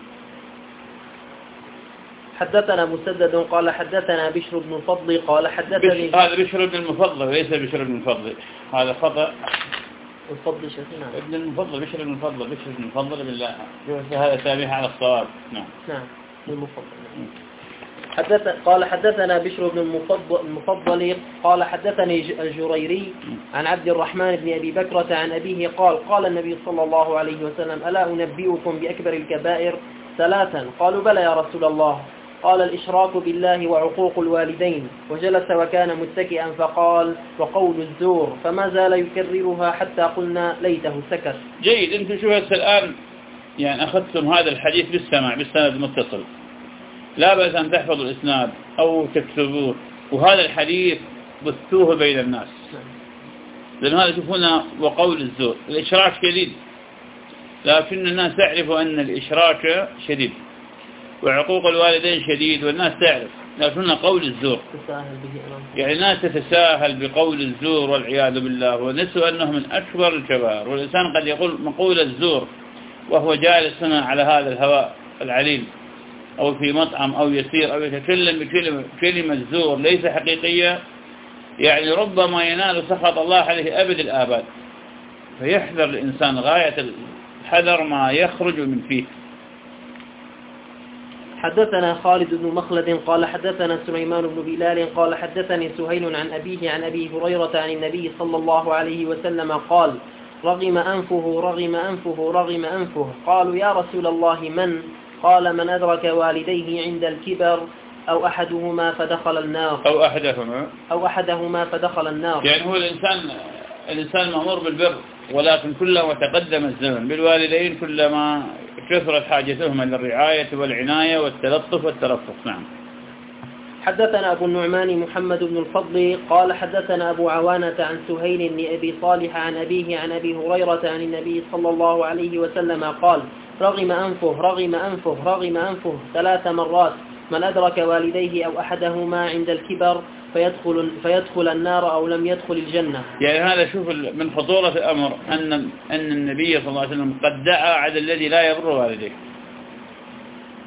حدثنا مسدد قال حدثنا بشر بن الفضل قال حدثني بش... هذا بشر بن المفضل وليس بشر بن الفضل، هذا خطأ. الفضل شيخنا ابن المفضل بشر بن الفضل بشر بن الفضل بالله، هذا تابع على الصواب. نعم نعم المفضل. حدث قال حدثنا بشر بن المفضل المفضل قال حدثني الجريري عن عبد الرحمن بن أبي بكرة عن أبيه قال قال النبي صلى الله عليه وسلم ألا أنبئكم بأكبر الكبائر ثلاثا؟ قالوا بلى يا رسول الله. قال الإشراك بالله وعقوق الوالدين. وجلس وكان متكئا فقال وقول الزور، فما زال يكررها حتى قلنا ليته سكت. جيد. انتم شو هسه الآن يعني أخذتم هذا الحديث بالسماع بالسند المتصل، لا بأس أن تحفظوا الإسناد أو تكتبوه، وهذا الحديث بثوه بين الناس، لأن هذا شوفونا وقول الزور. الإشراك شديد، لكن الناس تعرف أن الإشراك شديد وعقوق الوالدين شديد، والناس تعرف، لكن قول الزور يعني الناس تتساهل بقول الزور والعياذ بالله، ونسوا أنه من أكبر الكبائر. والإنسان قد يقول مقول الزور وهو جالس هنا على هذا الهواء العليل أو في مطعم أو يسير أو يتكلم بكلمة كلمة زور ليس حقيقية، يعني ربما ينال سخط الله عليه أبد الآباد. فيحذر الإنسان غاية الحذر ما يخرج من فيه. حدثنا خالد بن مخلد قال حدثنا سليمان بن بلال قال حدثني سهيل عن أبيه عن أبي هريرة عن النبي صلى الله عليه وسلم قال رغم أنفه رغم أنفه رغم أنفه. قالوا يا رسول الله من؟ قال من أدرك والديه عند الكبر أو أحدهما فدخل النار أو أحدهما أو أحدهما فدخل النار. يعني هو الإنسان الإنسان مأمور بالبر، ولكن كلما تقدم الزمن بالوالدين كلما كثرت حاجتهما للرعاية والعناية والتلطف والترفق. نعم. حدثنا أبو النعمان محمد بن الفضل قال حدثنا أبو عوانة عن سهيل بن أبي صالح عن أبيه عن أبي هريرة عن النبي صلى الله عليه وسلم قال رغم أنفه رغم أنفه رغم أنفه ثلاث مرات من أدرك والديه أو أحدهما عند الكبر فيدخل, فيدخل النار أو لم يدخل الجنة. يعني هذا شوف من خطورة الأمر أن, أن النبي صلى الله عليه وسلم قد دعا على الذي لا يبر والديه.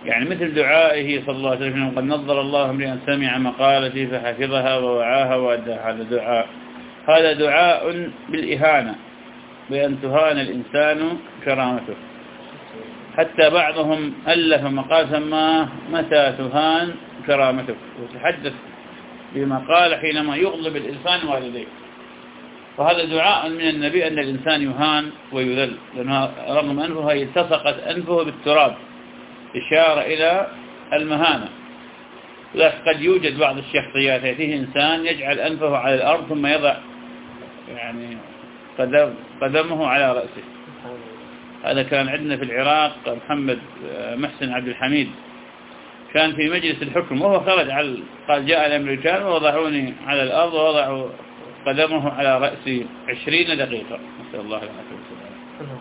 يعني مثل دعائه صلى الله عليه وسلم قد نظر الله امرئا سمع مقالتي فحفظها ووعاها وأداها. هذا دعاء هذا دعاء بالإهانة، بأن تهان الإنسان كرامته. حتى بعضهم ألف مقال سماه متى تهان كرامتك، وتحدث بمقال حينما يغضب الإنسان والديه. فهذا دعاء من النبي أن الإنسان يهان ويذل، لأنه رغم أنفه التصقت أنفه بالتراب، إشارة إلى المهانة. لكن قد يوجد بعض الشخصيات يأتيه إنسان يجعل أنفه على الأرض ثم يضع يعني قدم قدمه على رأسه. هذا كان عندنا في العراق محمد محسن عبد الحميد، كان في مجلس الحكم وهو خرج على قال جاء الأمريكان ووضعوني على الأرض ووضعوا قدمه على رأسي عشرين دقيقة، نسأل الله العافية والسلامة.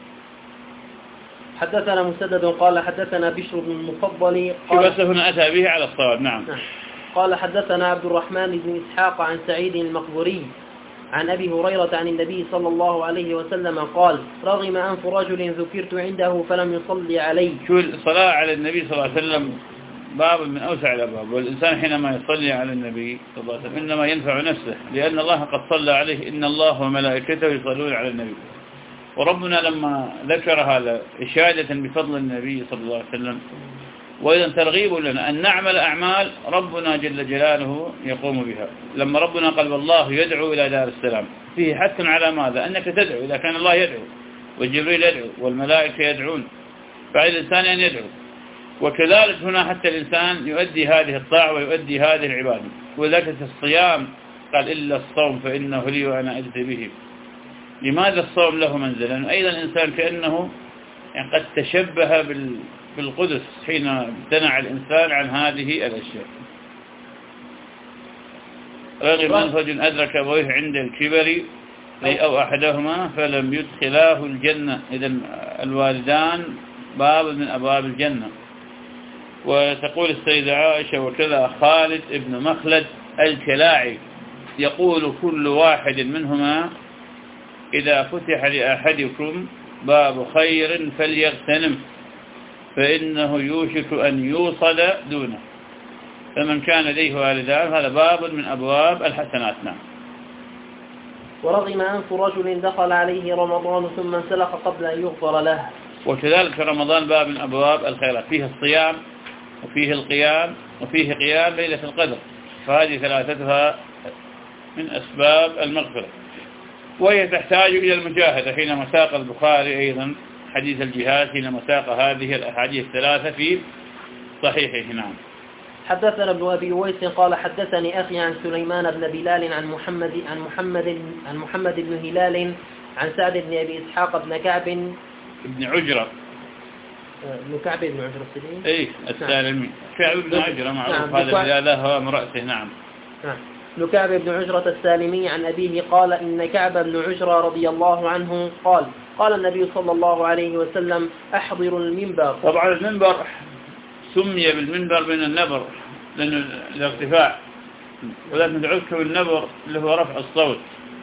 حدثنا مسدد قال حدثنا بشر بن المفضل شو بس هنا أتى به على الصواب. نعم. قال حدثنا عبد الرحمن بن إسحاق عن سعيد المقبوري عن أبي هريرة عن النبي صلى الله عليه وسلم قال رغم أنف رجل ذكرت عنده فلم يصلي عليه. شو الصلاة على النبي صلى الله عليه وسلم باب من أوسع الأبواب، والإنسان حينما يصلي على النبي صلى الله عليه وسلم إنما ينفع نفسه، لأن الله قد صلى عليه إن الله وملائكته يصلون على النبي. وربنا لما ذكر هذا إشادة بفضل النبي صلى الله عليه وسلم، وإذا ترغيب لنا أن نعمل أعمال ربنا جل جلاله يقوم بها. لما ربنا قال والله يدعو إلى دار السلام، فيه حث على ماذا؟ أنك تدعو. إذا كان الله يدعو والجبريل يدعو والملائكة يدعون، فعلى الإنسان أن يدعو. وكذلك هنا حتى الإنسان يؤدي هذه الطاعة ويؤدي هذه العبادة. وذلك في الصيام قال إلا الصوم فإنه لي وأنا أجزي به. لماذا الصوم له منزل؟ لأنه أيضا الإنسان كأنه يعني قد تشبه بالقدس حين امتنع الإنسان عن هذه الأشياء. رغم أن رجل أدرك أبويه عند الكبر أو أحدهما فلم يدخلاه الجنة. إذن الوالدان باب من أبواب الجنة. وتقول السيدة عائشة وكذا خالد ابن مخلد الكلاعي يقول كل واحد منهما إذا فتح لأحدكم باب خير فليغتنم فإنه يوشك أن يوصل دونه. فمن كان لديه والدان هذا باب من أبواب الحسنات. نعم. ورغم أنف رجل دخل عليه رمضان ثم انسلخ قبل أن يغفر له. وكذلك رمضان باب من أبواب الخيرات، فيه الصيام وفيه القيام وفيه قيام ليلة القدر، فهذه ثلاثتها من أسباب المغفرة. وهي تحتاج إلى المجاهدة. حينما ساق البخاري أيضا حديث الجهاد حينما ساق هذه الأحاديث الثلاثة في صحيحه. نعم. حدثنا ابن أبي ويس قال حدثني أخي عن سليمان بن بلال عن محمد عن محمد عن محمد بن هلال عن سعد بن أبي إسحاق بن كعب بن عجرة ابن كعب بن عجرة السلمي. اي السالمي كعب بن عجرة معروف. هذا لا هو امرأته. نعم. نعم. ابن كعب بن عجرة السالمي عن أبيه قال إن كعب بن عجرة رضي الله عنه قال قال النبي صلى الله عليه وسلم أحضر المنبر. طبعا المنبر سمي بالمنبر من النبر لأنه الارتفاع، ولكن ندعوك بالنبر اللي هو رفع الصوت.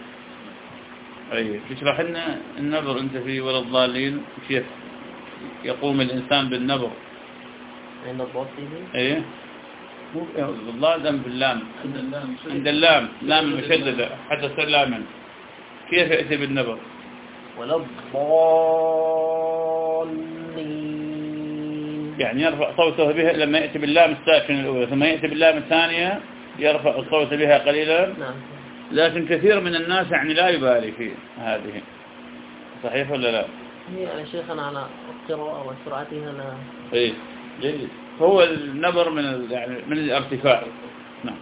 أي تشرح لنا النبر أنت في ولا الضالين كيف يقوم الإنسان بالنبر؟ عند الضالين. إيه مو الضال دم باللام عند اللام لام المشددة حتى تصير لاما. كيف يأتي بالنبر؟ ولا الضالين يعني يرفع صوته بها لما يأتي باللام الساكنة الأولى، ثم يأتي باللام الثانية يرفع الصوت بها قليلا. نعم. لكن كثير من الناس يعني لا يبالي في هذه. صحيح ولا لا؟ هي يا شيخنا على القراءة وسرعتها لا. ايه جيد. هو النبر من يعني من الارتفاع. نعم.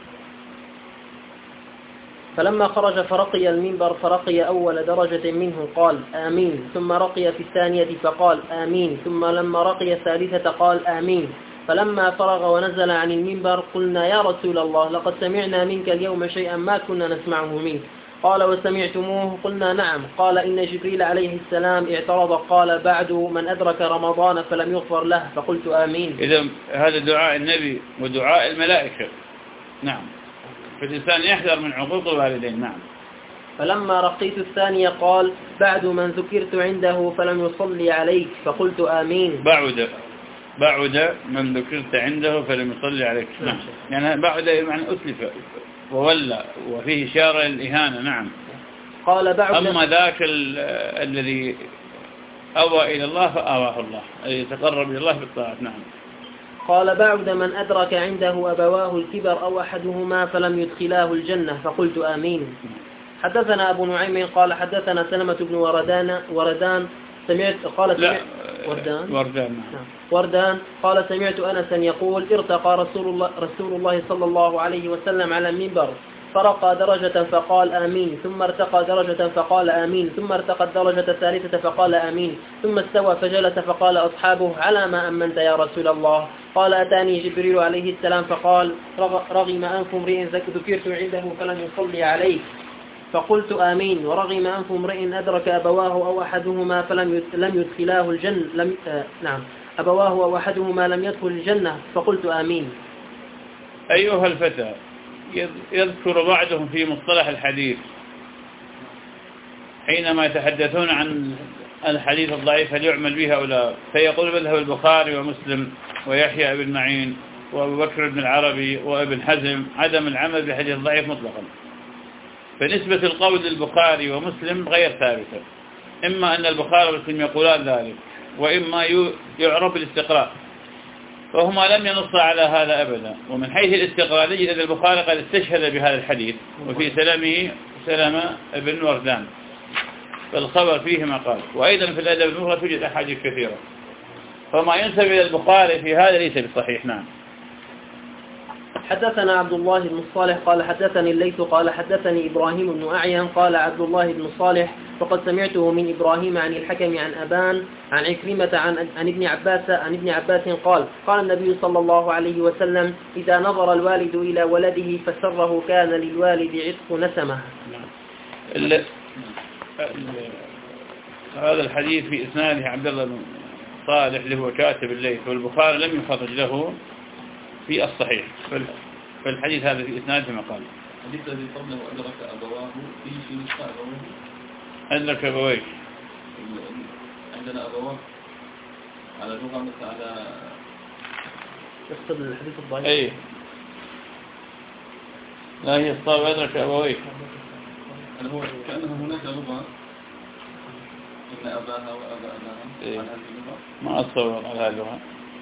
فلما خرج فرقي المنبر فرقي أول درجة منه قال آمين، ثم رقي في الثانية فقال آمين، ثم لما رقي الثالثة قال آمين. فلما فرغ ونزل عن المنبر قلنا يا رسول الله لقد سمعنا منك اليوم شيئا ما كنا نسمعه منك. قال وسمعتموه؟ قلنا نعم. قال إن جبريل عليه السلام اعترض قال بعد من أدرك رمضان فلم يغفر له، فقلت آمين. إذا هذا دعاء النبي ودعاء الملائكة. نعم. فالإنسان يحذر من عقوق الوالدين. نعم. فلما رقيت الثانية قال بعد من ذكرت عنده فلم يصلي عليك، فقلت آمين. بعد بعد من ذكرت عنده فلم يصلي عليك. نعم. يعني بعد يعني أسلف وولى وفيه إشارة للإهانة. نعم. قال بعد أما ذاك الذي أوى إلى الله فآواه الله، أي يتقرب إلى الله بالطاعة. نعم. قال بعد من أدرك عنده أبواه الكبر أو أحدهما فلم يدخلاه الجنة فقلت آمين. حدثنا أبو نعيم قال حدثنا سلمة بن وردان وردان سمعت قال سمعت وردان وردان, نعم. وردان قال سمعت أنسا يقول ارتقى رسول الله رسول الله صلى الله عليه وسلم على المنبر فرقى درجة فقال آمين، ثم ارتقى درجة فقال آمين، ثم ارتقى الدرجة الثالثة فقال آمين، ثم استوى فجلس فقال أصحابه على ما أمنت يا رسول الله؟ قال أتاني جبريل عليه السلام فقال رغم أنف امرئ ذكرت عنده فلم يصلي عليه، فقلت آمين. ورغم أنف امرئ أدرك أبواه أو أحدهما فلم لم يدخلاه الجنة لم آه نعم أبواه أو أحدهما لم يدخل الجنة فقلت آمين. أيها الفتى، يذكر بعضهم في مصطلح الحديث حينما يتحدثون عن الحديث الضعيف هل يعمل به أو لا، فيقول مذهب البخاري ومسلم ويحيى بن معين وأبو بكر بن العربي وابن حزم عدم العمل بالحديث الضعيف مطلقا. فنسبة القول للبخاري ومسلم غير ثابتة، إما أن البخاري ومسلم يقولان ذلك وإما يعرف بالاستقراء، وهما لم ينص على هذا أبدا. ومن حيث الاستقراء نجد أن البخاري قد استشهد بهذا الحديث وفي سلامه سلامة بن وردان، فالخبر فيه ما قال. وأيضا في الأدب المفرد توجد أحاديث كثيرة، فما ينسب إلى البخاري في هذا ليس بصحيح. نعم. حدثنا عبد الله بن صالح قال حدثني الليث قال حدثني إبراهيم بن أعين قال عبد الله بن صالح فقد سمعته من إبراهيم عن الحكم عن أبان عن عكرمة عن, عن ابن عباس عن ابن عباس قال قال النبي صلى الله عليه وسلم إذا نظر الوالد إلى ولده فسره كان للوالد عتق نسمه. هذا الحديث في إسناده عبد الله بن صالح اللي هو كاتب الليث، والبخاري لم يخرج له في الصحيح، فالحديث هذا في إسناده كما قال. الحديث الذي قبله أدرك أبواه في شيء أبواه أدرك أبويه عندنا أبواه على لغة مثل على يقصد الحديث الضعيف. أي لا هي الصواب أدرك أبويه. هل هو كأنه هناك لغة إن أباها وأبا أباها إيه؟ على هذه اللغة ما أتصور على هذه اللغة.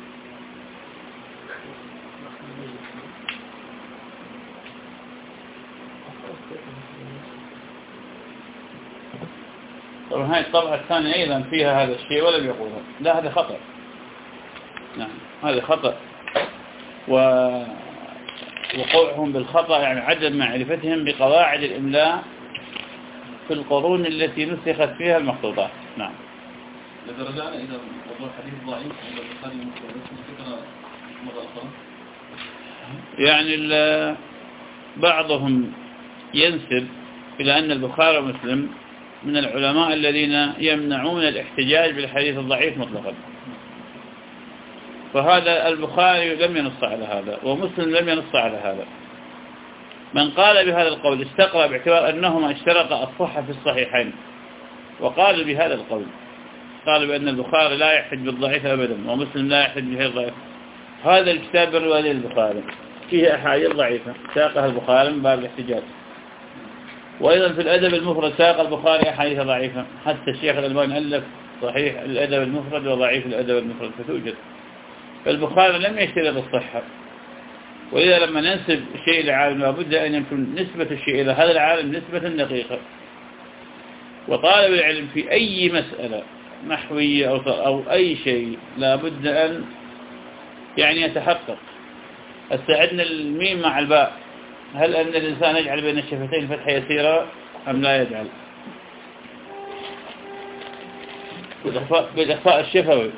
طبعا هاي الطبعة الثانية أيضا فيها هذا الشيء ولم يقولها. لا هذا خطأ. نعم هذا خطأ، ووقوعهم بالخطأ يعني عدم معرفتهم بقواعد الإملاء في القرون التي نسخت فيها المخطوطات. نعم. إذا رجعنا إلى موضوع الحديث الضعيف عند البخاري ومسلم فكرة مرة أخرى، يعني بعضهم ينسب إلى أن البخاري ومسلم من العلماء الذين يمنعون الاحتجاج بالحديث الضعيف مطلقا، فهذا البخاري لم ينص على هذا ومسلم لم ينص على هذا. من قال بهذا القول استقرأ باعتبار أنهما اشترطا الصحة في الصحيحين وقال بهذا القول، قال بأن البخاري لا يحتج بالضعيف أبدا ومسلم لا يحتج به الضعيف. هذا الكتاب الرواية البخاري فيه أحاديث ضعيفة ساقها البخاري من باب الاحتجاج، وأيضا في الأدب المفرد ساق البخاري أحاديث ضعيفة، حتى الشيخ الألباني ألف صحيح الأدب المفرد وضعيف الأدب المفرد فتوجد. فالبخاري لم يشترط الصحة، وإذا لما ننسب شيء لعالم لابد أن يكون نسبة الشيء إلى هذا العالم نسبة دقيقة. وطالب العلم في أي مسألة نحوية أو أو أي شيء لابد أن يعني يتحقق. استعدنا الميم مع الباء، هل أن الإنسان يجعل بين الشفتين فتحة يسيرة أم لا يجعل؟ بالإخفاء الشفوي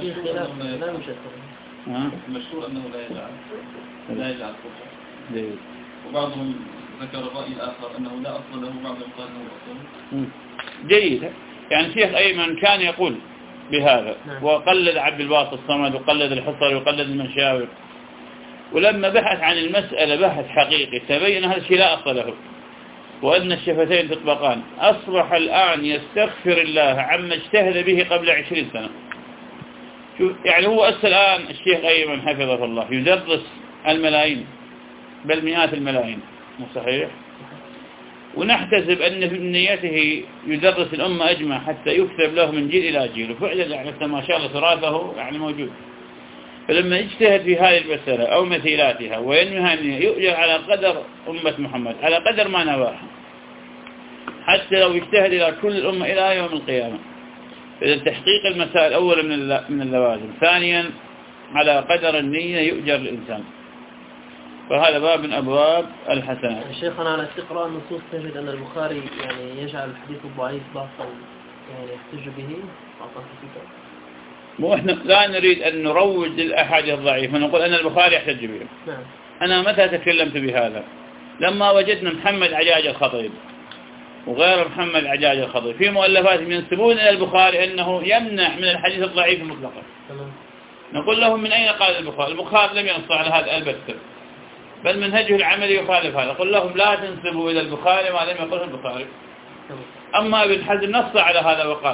المشهور أنه لا يجعل لا يجعل فتحة، وبعضهم ذكر الرأي الآخر أنه لا أصل له، بعضهم قال أنه أصل. جيد. يعني شيخ أيمن كان يقول بهذا وقلد عبد الباسط الصمد وقلد الحصري وقلد المنشاوي، ولما بحث عن المسألة بحث حقيقي تبين هذا الشيء لا أصل له، وأن الشفتين تطبقان. أصبح الآن يستغفر الله عما اجتهد به قبل عشرين سنة يعني هو أسأل الآن الشيخ أيمن حفظه الله يدرس الملايين بل مئات الملايين، مو صحيح؟ ونحتسب أن في نيته يدرس الأمة أجمع حتى يكتب له من جيل إلى جيل، وفعلا يعني ما شاء الله تراثه يعني موجود. فلما يجتهد في هذه المسألة أو مثيلاتها وينميها أن يؤجر على قدر أمة محمد، على قدر ما نواها، حتى لو يجتهد إلى كل الأمة إلى يوم القيامة. إذا تحقيق المسائل أولا من من اللوازم، ثانيا على قدر النية يؤجر الإنسان، فهذا باب من أبواب الحسنات. شيخنا على استقراء النصوص تجد أن البخاري يعني يجعل الحديث الضعيف ضعفا يعني يحتج به ضعفا خفيفا. مو احنا لا نريد أن نروج للأحاديث الضعيفة، نقول أن البخاري يحتج به. نعم. أنا متى تكلمت بهذا؟ لما وجدنا محمد عجاج الخطيب وغير محمد عجاج الخطيب في مؤلفاتهم ينسبون إلى البخاري أنه يمنع من الحديث الضعيف مطلقا. نقول لهم من أين قال البخاري؟ البخاري لم ينص على هذا البتة، بل منهجه العملي يخالف هذا. قل لهم لا تنسبوا إلى البخاري ما لم يقله البخاري. أما ابن حزم نص على هذا وقال،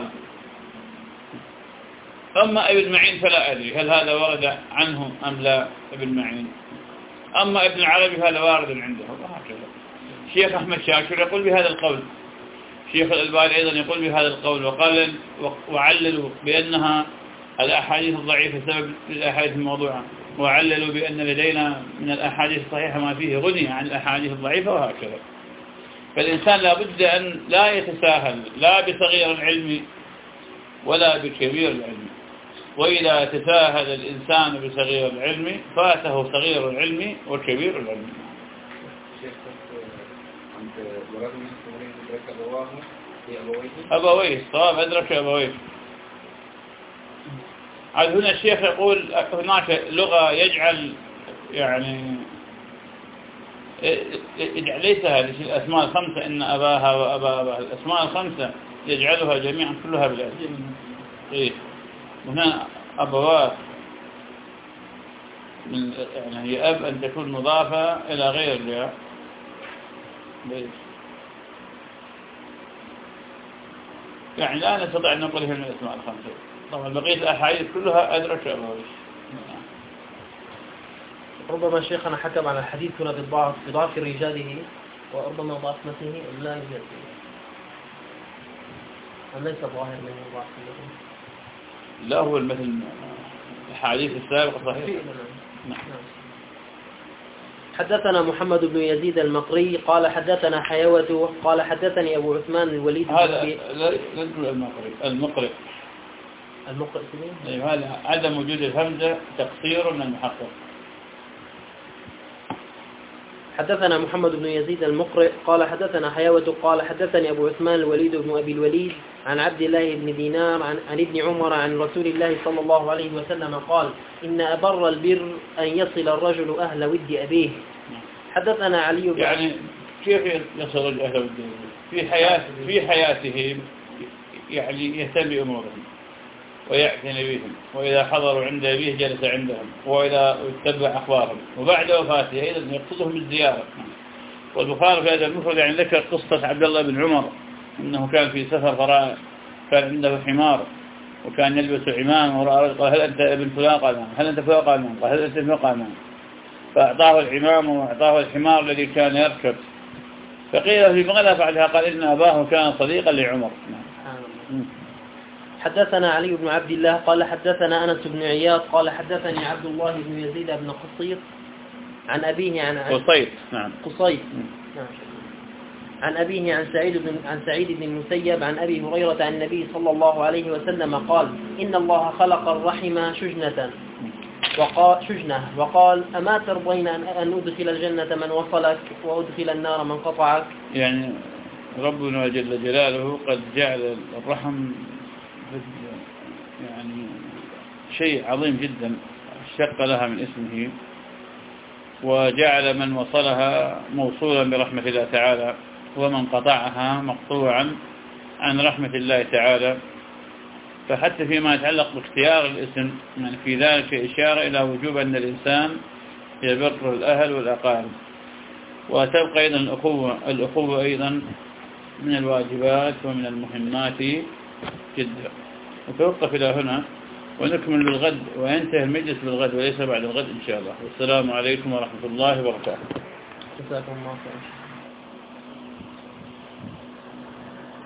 أما ابن معين فلا أدري هل هذا ورد عنه أم لا ابن معين، أما ابن العربي هذا وارد عنده وهكذا. شيخ أحمد شاكر يقول بهذا القول، شيخ الألباني أيضا يقول بهذا القول، وقال وعللوا بأنها الأحاديث الضعيفة سبب للأحاديث الموضوعة، وعللوا بأن لدينا من الأحاديث الصحيحة ما فيه غني عن الأحاديث الضعيفة وهكذا. فالإنسان لا بد أن لا يتساهل لا بصغير العلم ولا بكبير العلم، وإذا تساهل الإنسان بصغير العلم فاته صغير العلم وكبير العلم. أبويه صواب أدرك أبويه. عاد هنا الشيخ يقول هناك لغة يجعل يعني ليس هذه الأسماء الخمسة إن أباها وأبا أباها، الأسماء الخمسة يجعلها جميعا كلها بالألف. إيه هنا أبواه من يعني هي أب أن تكون مضافة إلى غير الياء. يعني لا نستطيع أن نقول من الأسماء الخمسة. طبعا بقية الأحاديث كلها أدرك أبويه. ربما شيخنا حكم على الحديث هنا بالضعف بضعف رجاله وربما ضعف متنه لا يوجد أم ليس ظاهر منه ضعف متنه. لا هو المثل الحديث السابق صحيح. نعم. حدثنا محمد بن يزيد المقري قال حدثنا حيوة قال حدثني أبو عثمان الوليد. هذا لا نقول المقري المقرئ المقرئ أي هذا عدم وجود الهمزة تقصير من المحقق. حدثنا محمد بن يزيد المقرئ قال حدثنا حيوة قال حدثني أبو عثمان الوليد بن أبي الوليد عن عبد الله بن دينار عن, عن ابن عمر عن رسول الله صلى الله عليه وسلم قال إن أبر البر أن يصل الرجل أهل ود أبيه. حدثنا علي بن يعني كيف يصل الأهل ود في حياة في حياته يعني يهتم بأمورهم ويعتني بهم، وإذا حضروا عند أبيه جلس عندهم، وإذا اتبع أخبارهم، وبعد وفاته أيضا يقصدهم الزيارة. والبخاري في هذا المفرد يعني ذكر قصة عبد الله بن عمر أنه كان في سفر فراء كان عنده حمار وكان يلبس عمامة ورأى قال هل أنت ابن فلان؟ قال نعم. هل أنت فلان؟ قال نعم. قال هل أنت ابن؟ قال نعم. فأعطاه العمامة وأعطاه الحمار الذي كان يركب. فقيل في ماذا فعلها؟ قال إن أباه كان صديقا لعمر. نعم. حدثنا علي بن عبد الله قال حدثنا أنس بن عياض قال حدثني عبد الله بن يزيد بن قصيط عن أبيه عن قصيط نعم قصيط نعم عن أبيه عن سعيد بن عن سعيد بن المسيب عن أبي هريرة عن النبي صلى الله عليه وسلم قال إن الله خلق الرحم شجنة وقال شجنة وقال أما ترضين أن أدخل الجنة من وصلك وأدخل النار من قطعك. يعني ربنا جل جلاله قد جعل الرحم يعني شيء عظيم جدا، اشتق لها من اسمه وجعل من وصلها موصولا برحمة الله تعالى، ومن قطعها مقطوعا عن رحمة الله تعالى. فحتى فيما يتعلق باختيار الاسم يعني في ذلك إشارة إلى وجوب أن الإنسان يبر الأهل والأقارب. وتبقى أيضا الأخوة الأخوة أيضا من الواجبات ومن المهمات جدا. وتوقف إلى هنا ونكمل بالغد، وينتهي المجلس بالغد وليس بعد الغد إن شاء الله. والسلام عليكم ورحمة الله وبركاته. جزاكم الله خير.